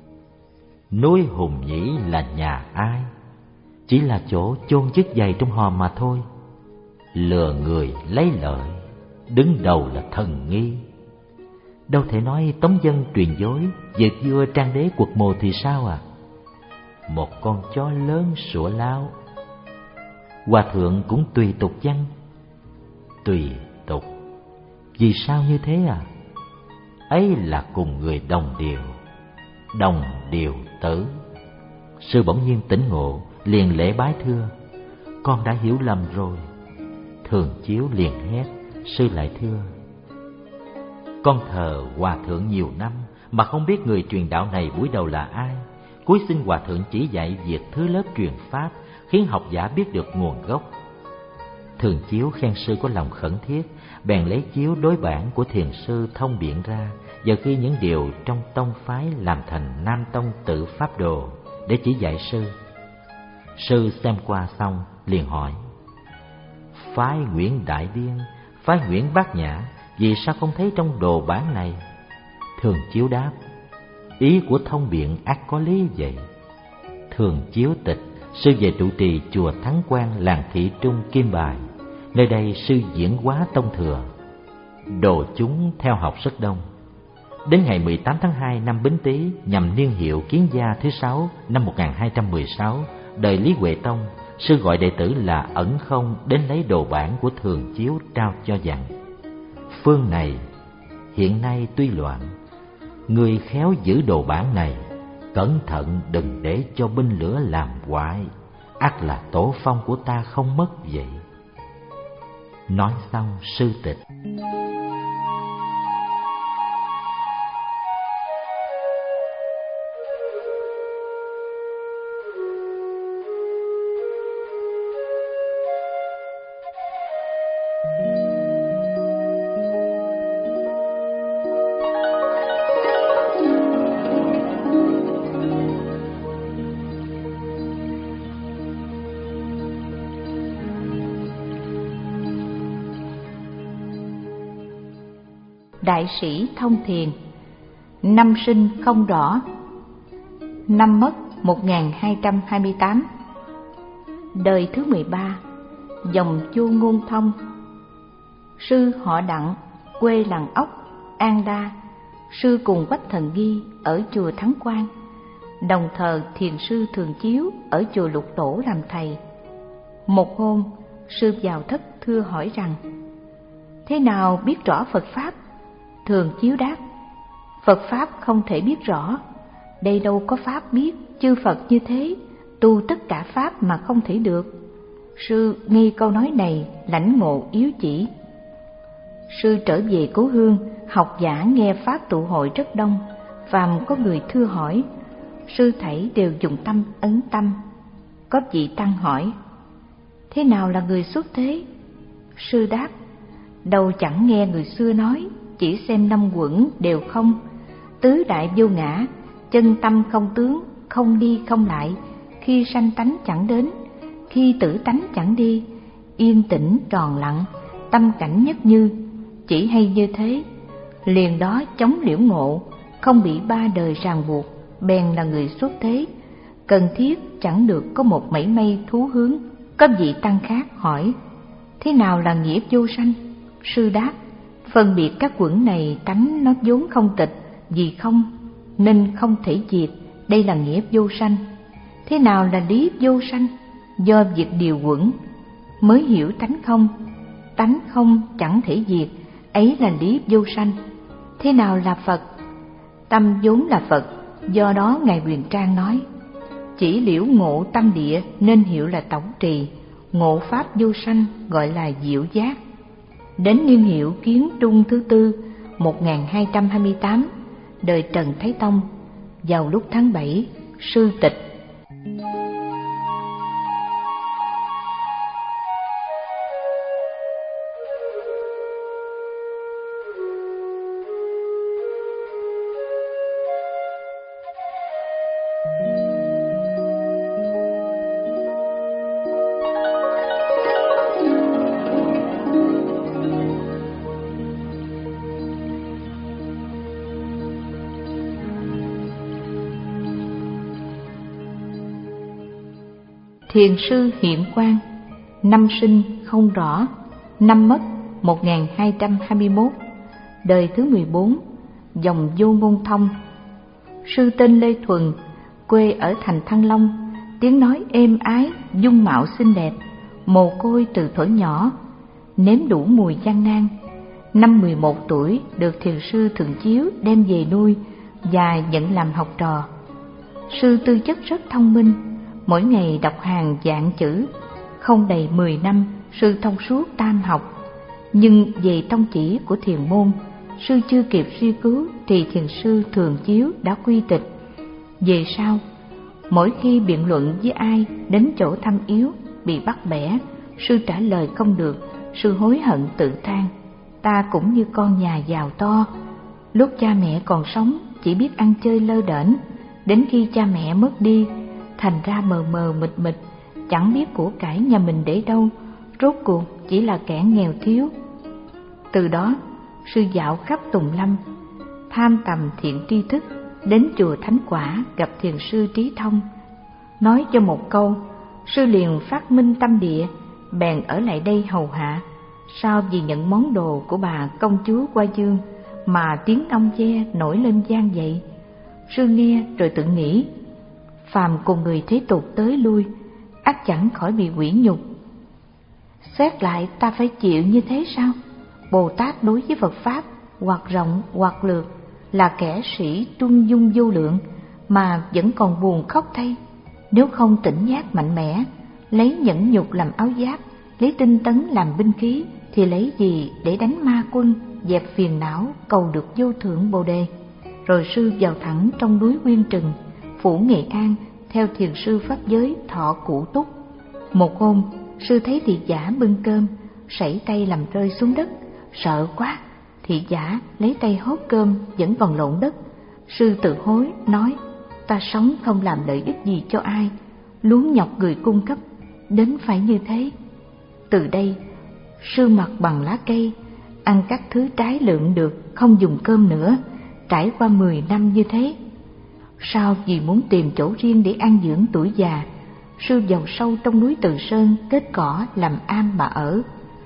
Núi Hùng Nhĩ là nhà ai? Chỉ là chỗ chôn chất giày trong hòm mà thôi. Lừa người lấy lợi, đứng đầu là Thần Nghi. Đâu thể nói tống dân truyền dối, việc vua Trang Đế quật mồ thì sao à? Một con chó lớn sủa lao. Hòa thượng cũng tùy tục chăng? Tùy tục. Vì sao như thế à? Ấy là cùng người đồng điều, đồng điều tử. Sư bỗng nhiên tỉnh ngộ, liền lễ bái thưa: con đã hiểu lầm rồi. Thường Chiếu liền hét: sư lại thưa: con thờ Hòa thượng nhiều năm mà không biết người truyền đạo này buổi đầu là ai. Cuối xin Hòa thượng chỉ dạy việc thứ lớp truyền pháp, khiến học giả biết được nguồn gốc. Thường Chiếu khen sư có lòng khẩn thiết, bèn lấy chiếu đối bản của thiền sư thông biện ra, và ghi những điều trong tông phái làm thành Nam Tông Tự Pháp Đồ để chỉ dạy sư. Sư xem qua xong liền hỏi: phái Nguyễn Đại Điên, phái Nguyễn Bát Nhã, vì sao không thấy trong đồ bán này? Thường Chiếu đáp: ý của thông biện ắt có lý vậy. Thường Chiếu tịch, sư về trụ trì chùa Thắng Quan, làng Thị Trung, Kim Bài. Nơi đây sư diễn hóa tông thừa, đồ chúng theo học rất đông. Đến ngày mười tám tháng hai năm Bính Tý, nhằm niên hiệu Kiến Gia thứ sáu năm một nghìn hai trăm mười sáu, đời Lý Huệ Tông, sư gọi đệ tử là Ẩn Không đến lấy đồ bản của Thường Chiếu trao cho dặn: phương này hiện nay tuy loạn, người khéo giữ đồ bản này, cẩn thận đừng để cho binh lửa làm hoại, ắt là tổ phong của ta không mất vậy. Nói xong sư tịch. Đại sĩ thông thiền. Năm sinh không rõ, năm mất một nghìn hai trăm hai mươi tám. Đời thứ mười ba, dòng Chu Ngôn Thông. Sư họ Đặng, quê làng Ốc, An Đa. Sư cùng Quách Thần Ghi ở chùa Thắng Quan, đồng thờ thiền sư Thường Chiếu ở chùa Lục Tổ làm thầy. Một hôm, sư vào thất thưa hỏi rằng: thế nào biết rõ Phật Pháp? Thường Chiếu đáp: Phật Pháp không thể biết rõ, đây đâu có Pháp biết, chư Phật như thế, tu tất cả Pháp mà không thể được. Sư nghe câu nói này lãnh ngộ yếu chỉ. Sư trở về cố hương, học giả nghe Pháp tụ hội rất đông, phàm có người thưa hỏi, sư thảy đều dùng tâm ấn tâm. Có vị tăng hỏi: thế nào là người xuất thế? Sư đáp: đâu chẳng nghe người xưa nói, chỉ xem năm quẩn đều không, tứ đại vô ngã, chân tâm không tướng, không đi không lại, khi sanh tánh chẳng đến, khi tử tánh chẳng đi, yên tĩnh tròn lặng, tâm cảnh nhất như, chỉ hay như thế, liền đó chống liễu ngộ, không bị ba đời ràng buộc, bèn là người xuất thế, cần thiết chẳng được có một mảy may thú hướng. Có vị tăng khác hỏi: thế nào là nghĩa vô sanh? Sư đáp: phân biệt các quẩn này tánh nó vốn không tịch, vì không nên không thể diệt, đây là nghĩa vô sanh. Thế nào là lý vô sanh? Do việc điều quẩn mới hiểu tánh không, tánh không chẳng thể diệt, ấy là lý vô sanh. Thế nào là Phật? Tâm vốn là Phật, do đó Ngài Huyền Trang nói: chỉ liễu ngộ tâm địa nên hiểu là tổng trì, ngộ pháp vô sanh gọi là diệu giác. Đến niên hiệu Kiến Trung thứ tư, một nghìn hai trăm hai mươi tám, đời Trần Thái Tông, vào lúc tháng bảy, sư tịch. Thiền sư Hiện Quang. Năm sinh không rõ, năm mất một nghìn hai trăm hai mươi mốt, đời thứ mười bốn, dòng Vô Ngôn Thông. Sư tên Lê Thuần, quê ở thành Thăng Long, tiếng nói êm ái, dung mạo xinh đẹp, mồ côi từ thuở nhỏ, nếm đủ mùi gian nan. Năm mười một tuổi được thiền sư Thường Chiếu đem về nuôi và nhận làm học trò. Sư tư chất rất thông minh, mỗi ngày đọc hàng vạn chữ. Không đầy mười năm, sư thông suốt tam học. Nhưng về tông chỉ của thiền môn, sư chưa kịp suy cứu thì thiền sư Thường Chiếu đã quy tịch. Về sau, mỗi khi biện luận với ai đến chỗ thâm yếu, bị bắt bẻ, sư trả lời không được, sư hối hận tự than: ta cũng như con nhà giàu to, lúc cha mẹ còn sống chỉ biết ăn chơi lơ đễnh, đến khi cha mẹ mất đi, thành ra mờ mờ mịt mịt, chẳng biết của cải nhà mình để đâu, rốt cuộc chỉ là kẻ nghèo thiếu. Từ đó, sư dạo khắp Tùng Lâm, tham tầm thiện tri thức, đến chùa Thánh Quả gặp thiền sư Trí Thông. Nói cho một câu, sư liền phát minh tâm địa, bèn ở lại đây hầu hạ. Sau vì nhận món đồ của bà công chúa Hoa Dương mà tiếng ong ve nổi lên vang dậy. Sư nghe rồi tự nghĩ, phàm cùng người thế tục tới lui, ắt chẳng khỏi bị quỷ nhục. Xét lại ta phải chịu như thế sao? Bồ Tát đối với Phật Pháp, hoặc rộng hoặc lược, là kẻ sĩ tuân dung vô lượng, mà vẫn còn buồn khóc thay. Nếu không tỉnh giác mạnh mẽ, lấy nhẫn nhục làm áo giáp, lấy tinh tấn làm binh khí, thì lấy gì để đánh ma quân, dẹp phiền não, cầu được vô thượng Bồ Đề. Rồi sư vào thẳng trong núi Nguyên Trừng, phủ Nghệ An, theo thiền sư pháp giới thọ cụ túc. Một hôm, sư thấy thị giả bưng cơm, sảy tay làm rơi xuống đất, sợ quá. Thị giả lấy tay hốt cơm vẫn còn lộn đất. Sư tự hối nói, ta sống không làm lợi ích gì cho ai, luống nhọc người cung cấp, đến phải như thế. Từ đây, sư mặc bằng lá cây, ăn các thứ trái lượm được, không dùng cơm nữa, trải qua mười năm như thế. Sau vì muốn tìm chỗ riêng để an dưỡng tuổi già, sư vào sâu trong núi Từ Sơn kết cỏ làm am mà ở.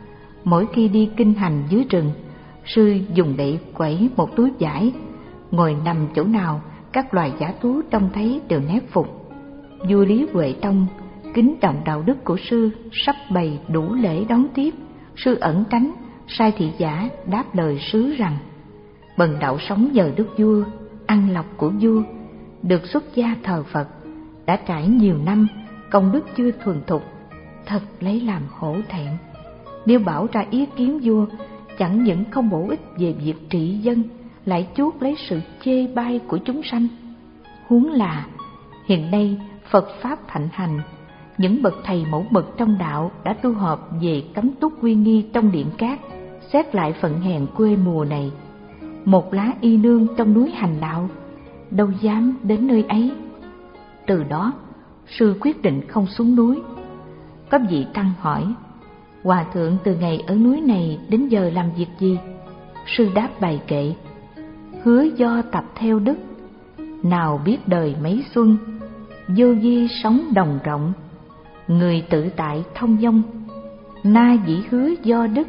Mỗi khi đi kinh hành dưới rừng, sư dùng đậy quẩy một túi vải, ngồi nằm chỗ nào các loài dã thú trông thấy đều nép phục. Vua Lý Huệ Tông kính trọng đạo đức của sư, sắp bày đủ lễ đón tiếp. Sư ẩn tránh, sai thị giả đáp lời sứ rằng, bần đạo sống nhờ đức vua, ăn lộc của vua, được xuất gia thờ Phật, đã trải nhiều năm, công đức chưa thuần thục, thật lấy làm hổ thẹn. Nếu bảo ra ý kiến vua, chẳng những không bổ ích về việc trị dân, lại chuốc lấy sự chê bai của chúng sanh. Huống là hiện nay Phật Pháp thịnh hành, những bậc thầy mẫu mực trong đạo đã tu họp về cấm túc uy nghi trong điện cát. Xét lại phận hèn quê mùa này, một lá y nương trong núi hành đạo, đâu dám đến nơi ấy. Từ đó, sư quyết định không xuống núi. Có vị tăng hỏi, hòa thượng từ ngày ở núi này đến giờ làm việc gì? Sư đáp bài kệ, hứa do tập theo đức, nào biết đời mấy xuân, vô vi sống đồng rộng, người tự tại thông dong, na dĩ hứa do đức,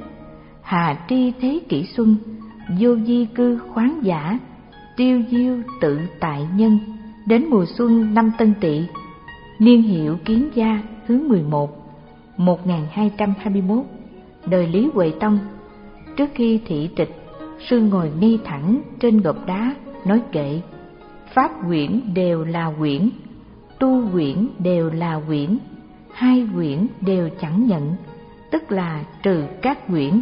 hà tri thế kỷ xuân, vô vi cư khoáng giả, tiêu diêu tự tại nhân. Đến mùa xuân năm Tân Tỵ, niên hiệu Kiến Gia thứ mười một, một nghìn hai trăm hai mươi mốt, đời Lý Huệ Tông. Trước khi thị trịch, sư ngồi ngay thẳng trên gộc đá nói kệ, pháp quyển đều là quyển, tu quyển đều là quyển, hai quyển đều chẳng nhận, tức là trừ các quyển.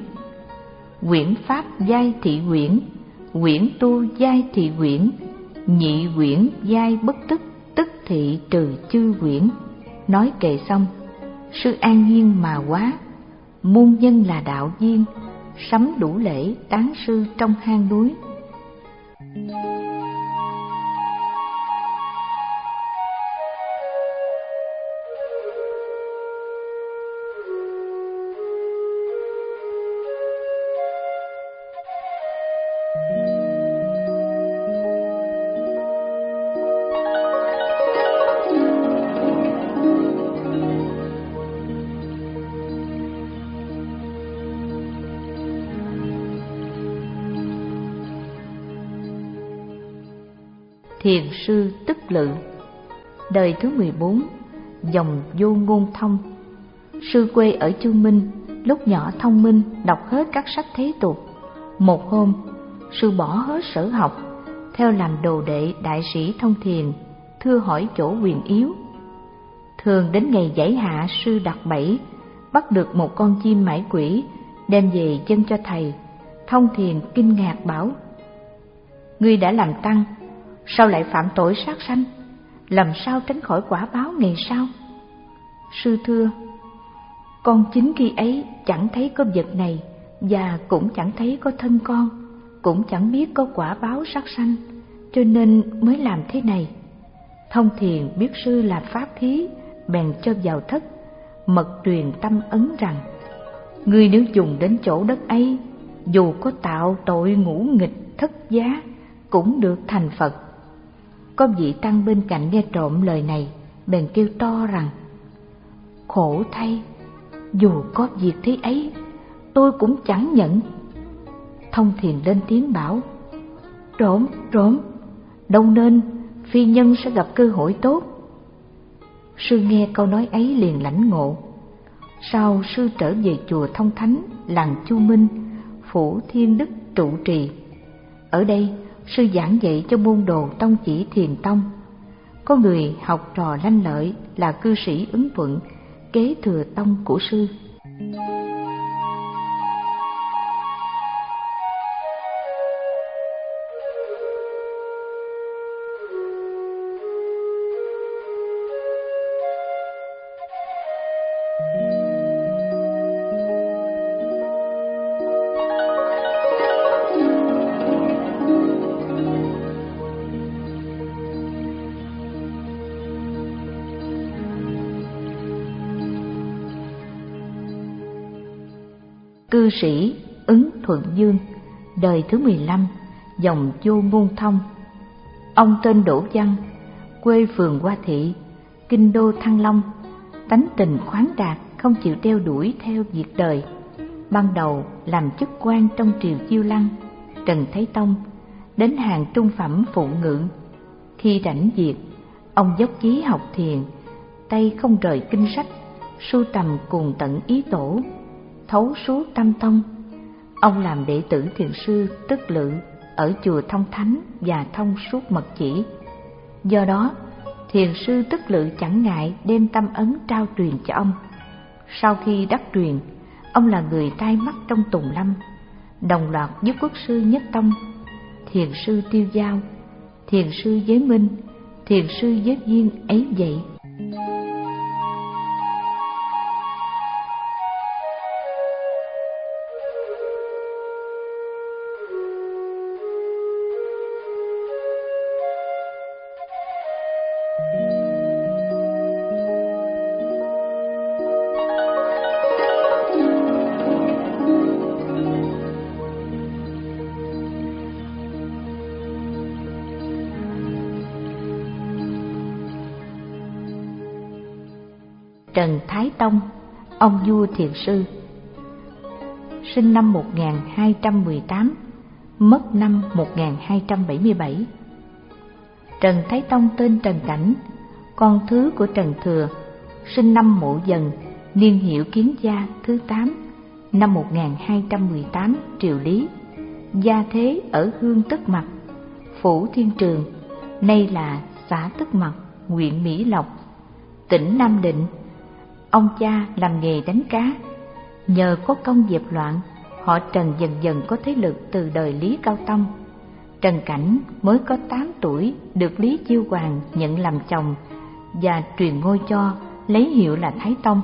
Quyển pháp giai thị quyển, quyển tu giai thị quyển, nhị quyển giai bất tức, tức thị trừ chư quyển. Nói kệ xong, sư an nhiên mà quá, muôn nhân là đạo viên, sắm đủ lễ tán sư trong hang núi. Thiền sư Tức Lự, đời thứ mười bốn, dòng Vô Ngôn Thông. Sư quê ở Chu Minh, lúc nhỏ thông minh, đọc hết các sách thế tục. Một hôm, sư bỏ hết sở học, theo làm đồ đệ đại sĩ Thông Thiền, thưa hỏi chỗ quyền yếu. Thường đến ngày giải hạ, sư đặt bẫy, bắt được một con chim mãi quỷ, đem về dâng cho thầy. Thông Thiền kinh ngạc bảo, ngươi đã làm tăng, sao lại phạm tội sát sanh? Làm sao tránh khỏi quả báo ngày sau? Sư thưa, con chính khi ấy chẳng thấy có vật này, và cũng chẳng thấy có thân con, cũng chẳng biết có quả báo sát sanh, cho nên mới làm thế này. Thông Thiền biết sư là pháp khí, bèn cho vào thất, mật truyền tâm ấn rằng, ngươi nếu dùng đến chỗ đất ấy, dù có tạo tội ngũ nghịch thất giá cũng được thành Phật. Có vị tăng bên cạnh nghe trộm lời này, bèn kêu to rằng: khổ thay, dù có việc thế ấy, tôi cũng chẳng nhận. Thông Thiền lên tiếng bảo: trộm, trộm, đâu nên, phi nhân sẽ gặp cơ hội tốt. Sư nghe câu nói ấy liền lãnh ngộ. Sau sư trở về chùa Thông Thánh, làng Chu Minh, phủ Thiên Đức trụ trì. Ở đây, sư giảng dạy cho môn đồ tông chỉ Thiền Tông. Có người học trò lanh lợi là cư sĩ Ứng Thuận, kế thừa tông của sư. Cư sĩ Ứng Thuận Dương, đời thứ mười lăm, dòng Vô Ngôn Thông. Ông tên Đỗ Văn, quê phường Hoa Thị, kinh đô Thăng Long, tánh tình khoáng đạt, không chịu đeo đuổi theo việc đời. Ban đầu làm chức quan trong triều Chiêu Lăng, Trần Thái Tông, đến hàng trung phẩm phụ ngự. Khi rảnh việc, ông dốc chí học thiền, tay không rời kinh sách, sưu tầm cùng tận ý tổ, thấu suốt tâm tông. Ông làm đệ tử thiền sư Tức Lự ở chùa Thông Thánh và thông suốt mật chỉ. Do đó, thiền sư Tức Lự chẳng ngại đem tâm ấn trao truyền cho ông. Sau khi đắc truyền, ông là người tai mắt trong Tùng Lâm, đồng loạt giúp quốc sư Nhất Tông, thiền sư Tiêu Giao, thiền sư Giới Minh, thiền sư Giới Viên ấy vậy. Trần Thái Tông, ông vua thiền sư, sinh năm một nghìn hai trăm mười tám, mất năm một nghìn hai trăm bảy mươi bảy. Trần Thái Tông tên Trần Cảnh, con thứ của Trần Thừa, sinh năm Mậu Dần, niên hiệu Kiến Gia thứ tám, năm một nghìn hai trăm mười tám triều Lý, gia thế ở Hương Tức Mặc, phủ Thiên Trường, nay là xã Tức Mặc, huyện Mỹ Lộc, tỉnh Nam Định. Ông cha làm nghề đánh cá, nhờ có công dẹp loạn, họ Trần dần dần có thế lực từ đời Lý Cao Tông. Trần Cảnh mới có tám tuổi được Lý Chiêu Hoàng nhận làm chồng và truyền ngôi cho, lấy hiệu là Thái Tông.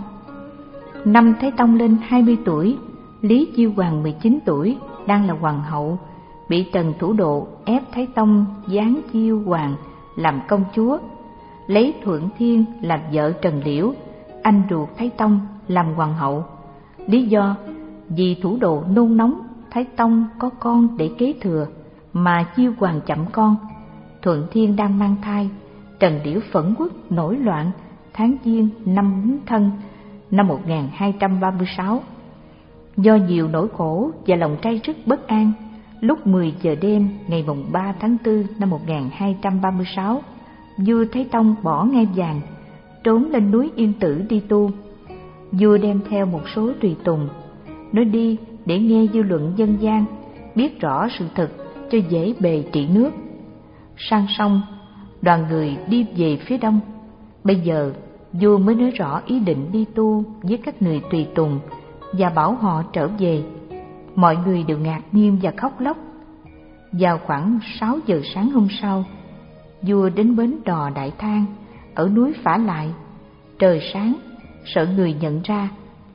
Năm Thái Tông lên hai mươi tuổi, Lý Chiêu Hoàng mười chín tuổi, đang là hoàng hậu, bị Trần Thủ Độ ép Thái Tông giáng Chiêu Hoàng làm công chúa, lấy Thuận Thiên làm vợ Trần Liễu, anh ruột Thái Tông, làm hoàng hậu. Lý do vì Thủ Độ nôn nóng Thái Tông có con để kế thừa, mà Chiêu Hoàng chậm con. Thuận Thiên đang mang thai, Trần Liễu phẫn quốc nổi loạn tháng Giêng năm Bính Thân, năm một nghìn hai trăm ba mươi sáu. Do nhiều nỗi khổ và lòng trai rất bất an, lúc mười giờ đêm ngày mùng ba tháng tư năm một nghìn hai trăm ba mươi sáu, vua Thái Tông bỏ ngai vàng, trốn lên núi Yên Tử đi tu. Vua đem theo một số tùy tùng, nói đi để nghe dư luận dân gian, biết rõ sự thật cho dễ bề trị nước. Sang sông, đoàn người đi về phía đông. Bây giờ vua mới nói rõ ý định đi tu với các người tùy tùng và bảo họ trở về. Mọi người đều ngạc nhiên và khóc lóc. Vào khoảng sáu giờ sáng hôm sau, vua đến bến đò Đại Thang ở núi Phả Lại. Trời sáng, sợ người nhận ra,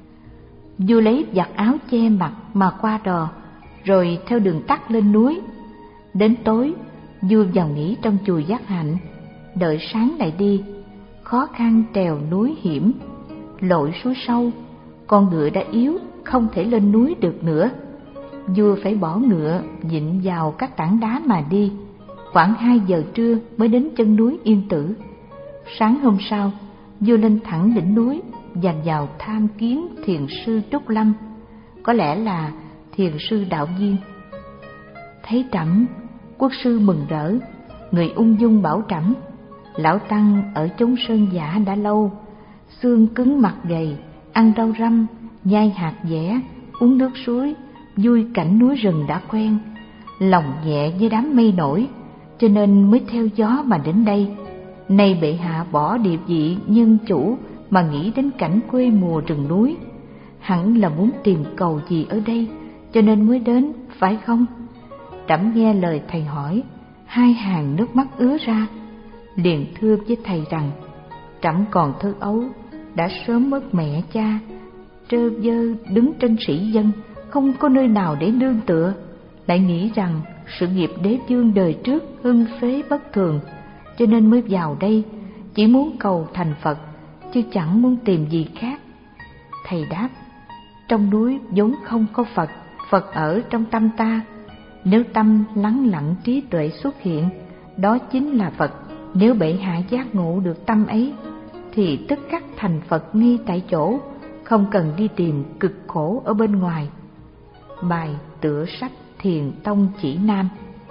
vua lấy giặt áo che mặt mà qua đò, rồi theo đường tắt lên núi. Đến tối, vua vào nghỉ trong chùa Giác Hạnh, đợi sáng lại đi. Khó khăn trèo núi hiểm, lội suối sâu, con ngựa đã yếu, không thể lên núi được nữa. vua phải bỏ ngựa dịnh vào các tảng đá mà đi. Khoảng hai giờ trưa mới đến chân núi Yên Tử. Sáng hôm sau, vua lên thẳng đỉnh núi và vào tham kiến thiền sư Trúc Lâm, có lẽ là thiền sư Đạo Viên. Thấy Trẫm, quốc sư mừng rỡ, người ung dung bảo Trẫm: lão tăng ở chốn sơn giả đã lâu, xương cứng mặt gầy, ăn rau răm, nhai hạt dẻ, uống nước suối, vui cảnh núi rừng đã quen, lòng nhẹ với đám mây nổi, cho nên mới theo gió mà đến đây. Nay bệ hạ bỏ địa vị nhân chủ mà nghĩ đến cảnh quê mùa rừng núi, hẳn là muốn tìm cầu gì ở đây, cho nên mới đến, phải không? Trẫm nghe lời thầy hỏi, hai hàng nước mắt ứa ra, liền thưa với thầy rằng: trẫm còn thơ ấu, đã sớm mất mẹ cha, trơ vơ đứng trên sĩ dân, không có nơi nào để nương tựa, lại nghĩ rằng sự nghiệp đế vương đời trước hưng phế bất thường, cho nên mới vào đây, chỉ muốn cầu thành Phật, chứ chẳng muốn tìm gì khác. Thầy đáp: trong núi vốn không có Phật, Phật ở trong tâm ta. Nếu tâm lắng lặng trí tuệ xuất hiện, đó chính là Phật. Nếu bệ hạ giác ngộ được tâm ấy, thì tức khắc thành Phật ngay tại chỗ, không cần đi tìm cực khổ ở bên ngoài. Bài tựa sách Thiền Tông Chỉ Nam.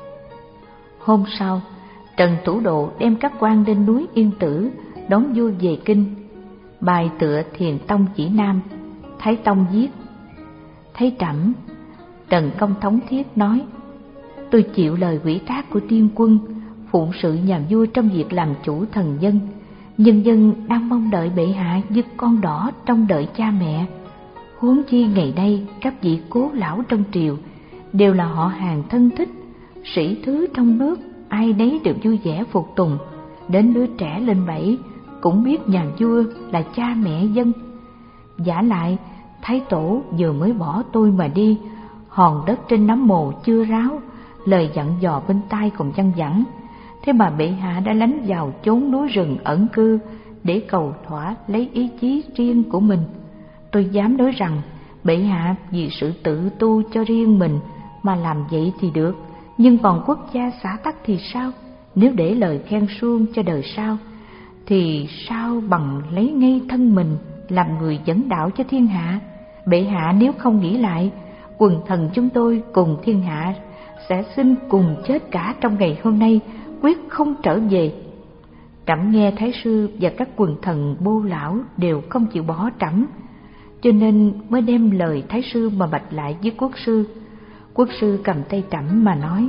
Hôm sau, Trần Thủ Độ đem các quan lên núi Yên Tử đón vua về kinh. Bài tựa Thiền Tông Chỉ Nam. Thái Tông viết: thấy Trẫm, Trần Công thống thiết nói: tôi chịu lời ủy thác của tiên quân, phụng sự nhà vua trong việc làm chủ thần dân. Nhân dân đang mong đợi bệ hạ như con đỏ trong đợi cha mẹ. Huống chi ngày nay các vị cố lão trong triều đều là họ hàng thân thích, sĩ thứ trong nước ai nấy đều vui vẻ phục tùng. Đến đứa trẻ lên bảy cũng biết nhà vua là cha mẹ dân. Vả lại Thái Tổ vừa mới bỏ tôi mà đi, hòn đất trên nấm mồ chưa ráo, lời dặn dò bên tai còn văng vẳng. Thế mà bệ hạ đã lánh vào chốn núi rừng ẩn cư để cầu thỏa lấy ý chí riêng của mình. Tôi dám nói rằng bệ hạ vì sự tự tu cho riêng mình mà làm vậy thì được, nhưng còn quốc gia xã tắc thì sao? Nếu để lời khen suông cho đời sau, thì sao bằng lấy ngay thân mình làm người dẫn đạo cho thiên hạ. Bệ hạ nếu không nghĩ lại, quần thần chúng tôi cùng thiên hạ sẽ xin cùng chết cả trong ngày hôm nay, quyết không trở về. Trẫm nghe Thái sư và các quần thần bô lão đều không chịu bỏ trẫm, cho nên mới đem lời Thái sư mà bạch lại với quốc sư. Quốc sư cầm tay trẫm mà nói: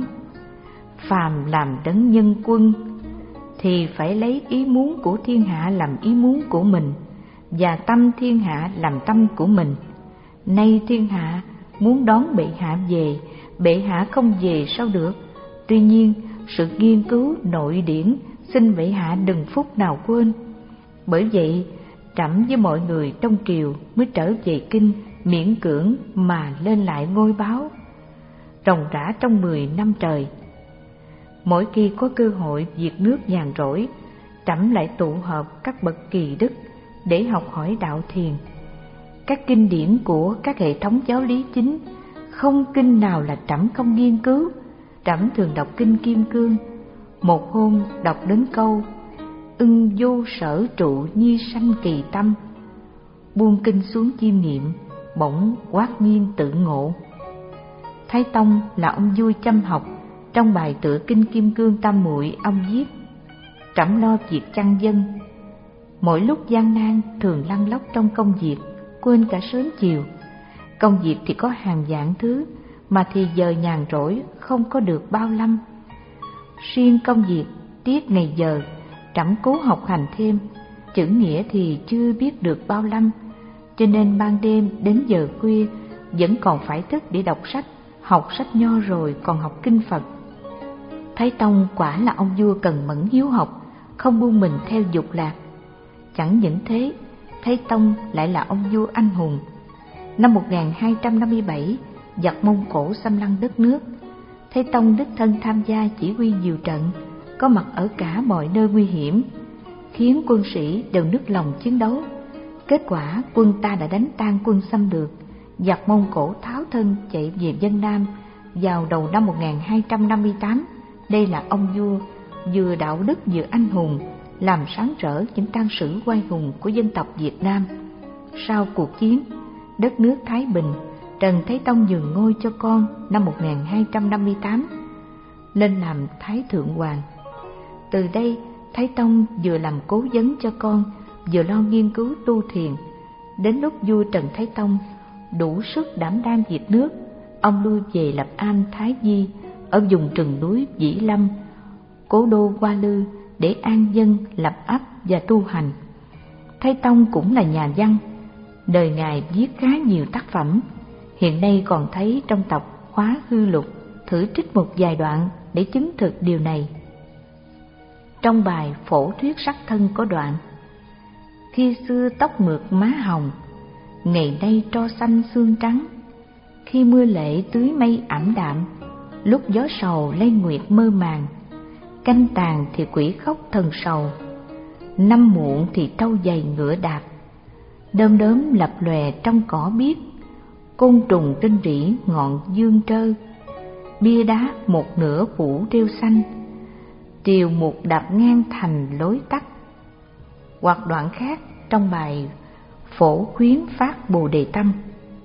phàm làm đấng nhân quân thì phải lấy ý muốn của thiên hạ làm ý muốn của mình, và tâm thiên hạ làm tâm của mình. Nay thiên hạ muốn đón bệ hạ về, bệ hạ không về sao được? Tuy nhiên sự nghiên cứu nội điển xin bệ hạ đừng phút nào quên. Bởi vậy trẫm với mọi người trong triều mới trở về kinh, miễn cưỡng mà lên lại ngôi báo. Ròng rã trong mười năm trời, mỗi khi có cơ hội việc nước nhàn rỗi, trẫm lại tụ họp các bậc kỳ đức để học hỏi đạo thiền. Các kinh điển của các hệ thống giáo lý chính, không kinh nào là trẫm không nghiên cứu. Trẫm thường đọc kinh Kim Cương. Một hôm đọc đến câu ưng vô sở trụ nhi sanh kỳ tâm, buông kinh xuống chiêm nghiệm, bỗng quát nhiên tự ngộ. Thái Tông là ông vua chăm học. Trong bài tựa kinh Kim Cương Tam Muội, ông viết: trẫm lo việc chăn dân, mỗi lúc gian nan thường lăn lóc trong công việc, quên cả sớm chiều. Công việc thì có hàng vạn thứ, mà thì giờ nhàn rỗi không có được bao lâm. Riêng công việc tiết ngày giờ, trẫm cố học hành thêm, chữ nghĩa thì chưa biết được bao lâm, cho nên ban đêm đến giờ khuya vẫn còn phải thức để đọc sách. Học sách nho rồi còn học kinh Phật. Thái Tông quả là ông vua cần mẫn hiếu học, không buông mình theo dục lạc. Chẳng những thế, Thái Tông lại là ông vua anh hùng. Năm một nghìn hai trăm năm mươi bảy, giặc Mông Cổ xâm lăng đất nước. Thái Tông đích thân tham gia chỉ huy nhiều trận, có mặt ở cả mọi nơi nguy hiểm, khiến quân sĩ đều nức lòng chiến đấu. Kết quả quân ta đã đánh tan quân xâm lược, giặc Mông Cổ tháo thân chạy về Vân Nam vào đầu năm một nghìn hai trăm năm mươi tám. Đây là ông vua vừa đạo đức vừa anh hùng, làm sáng rỡ những trang sử oai hùng của dân tộc Việt Nam. Sau cuộc chiến, đất nước thái bình, Trần Thái Tông nhường ngôi cho con năm một nghìn hai trăm năm mươi tám, lên làm Thái Thượng Hoàng. Từ đây, Thái Tông vừa làm cố vấn cho con, vừa lo nghiên cứu tu thiền. Đến lúc vua Trần Thái Tông đủ sức đảm đang việc nước, ông lui về lập am Thái Di ở vùng rừng núi Vĩ Lâm, cố đô Hoa Lư, để an dân, lập ấp và tu hành. Thái Tông cũng là nhà văn, đời ngài viết khá nhiều tác phẩm, hiện nay còn thấy trong tập Khóa Hư Lục. Thử trích một vài đoạn để chứng thực điều này. Trong bài Phổ Thuyết Sắc Thân có đoạn: khi xưa tóc mượt má hồng, ngày nay tro xanh xương trắng. Khi mưa lệ tưới mây ảm đạm, lúc gió sầu lây nguyệt mơ màng. Canh tàn thì quỷ khóc thần sầu, năm muộn thì trâu dày ngựa đạp. Đơm đớm lập lòe trong cỏ biếc, côn trùng trên rỉ ngọn dương trơ. Bia đá một nửa phủ rêu xanh, triều mục đạp ngang thành lối tắt. Hoặc đoạn khác trong bài Phổ Khuyến Phát Bồ Đề Tâm: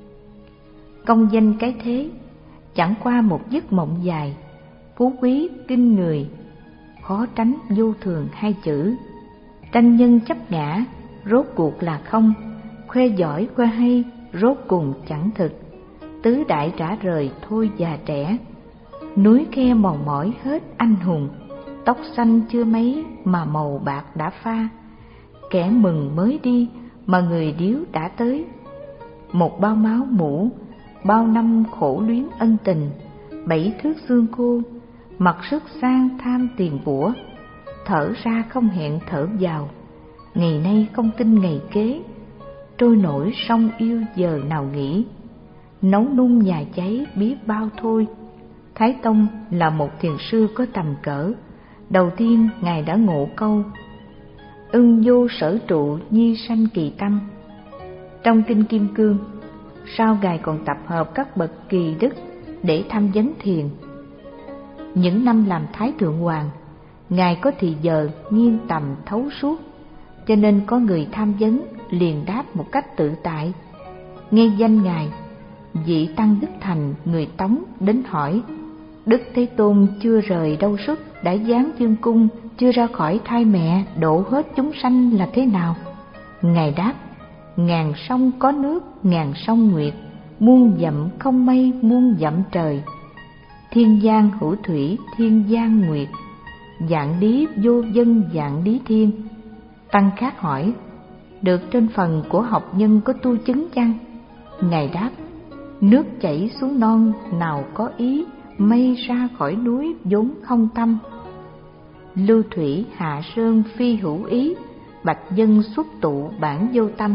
công danh cái thế, chẳng qua một giấc mộng dài. Phú quý kinh người, khó tránh vô thường hai chữ. Tranh nhân chấp ngã, rốt cuộc là không. Khoe giỏi khoe hay, rốt cùng chẳng thực. Tứ đại trả rời thôi già trẻ, núi khe mòn mỏi hết anh hùng. Tóc xanh chưa mấy mà màu bạc đã pha, kẻ mừng mới đi mà người điếu đã tới. Một bao máu mũ, bao năm khổ luyến ân tình. Bảy thước xương khô, mặc sức sang tham tiền của. Thở ra không hẹn thở vào, ngày nay không tin ngày kế. Trôi nổi sông yêu giờ nào nghỉ, nấu nung nhà cháy biết bao thôi. Thái Tông là một thiền sư có tầm cỡ. Đầu tiên ngài đã ngộ câu ưng vô sở trụ nhi sanh kỳ tâm trong kinh Kim Cương. Sau ngài còn tập hợp các bậc kỳ đức để tham vấn thiền. Những năm làm Thái Thượng Hoàng, ngài có thì giờ nghiêng tầm thấu suốt, cho nên có người tham vấn liền đáp một cách tự tại. Nghe danh ngài, vị tăng Đức Thành người Tống đến hỏi: Đức Thế Tôn chưa rời đâu xuất, đã giáng dương cung, chưa ra khỏi thai mẹ, độ hết chúng sanh là thế nào? Ngài đáp: ngàn sông có nước, ngàn sông nguyệt, muôn dặm không mây, muôn dặm trời. Thiên giang hữu thủy, thiên giang nguyệt, vạn lý vô dân, vạn lý thiên. Tăng khác hỏi: được trên phần của học nhân có tu chứng chăng? Ngài đáp: nước chảy xuống non nào có ý, mây ra khỏi núi vốn không tâm. Lưu thủy hạ sơn phi hữu ý, bạch dân xuất tụ bản vô tâm.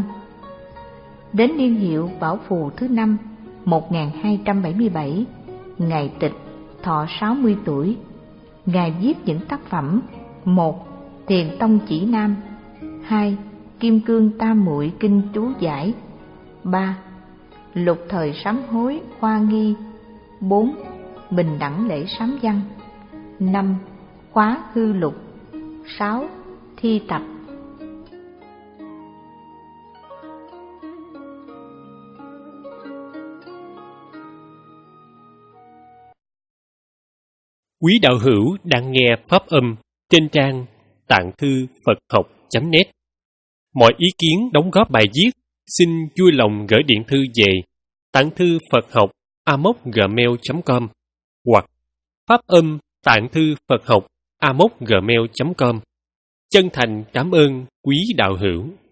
Đến niên hiệu Bảo Phù thứ năm một nghìn hai trăm bảy mươi bảy, ngài Tịch thọ sáu mươi tuổi. Ngài viết những tác phẩm: một. Thiền Tông Chỉ Nam, hai. Kim Cương Tam Muội Kinh Chú Giải, ba. Lục Thời Sám Hối Hoa Nghi, bốn. Bình Đẳng Lễ Sám Văn, năm. Khóa Hư Lục, sáu. Thi Tập. Quý đạo hữu đang nghe pháp âm trên trang tạng thư Phật học chấm net. Mọi ý kiến đóng góp bài viết xin vui lòng gửi điện thư về tạng thư Phật học a m o c gmail chấm com hoặc pháp âm tạng thư Phật học a m o c gmail chấm com. Chân thành cảm ơn quý đạo hữu.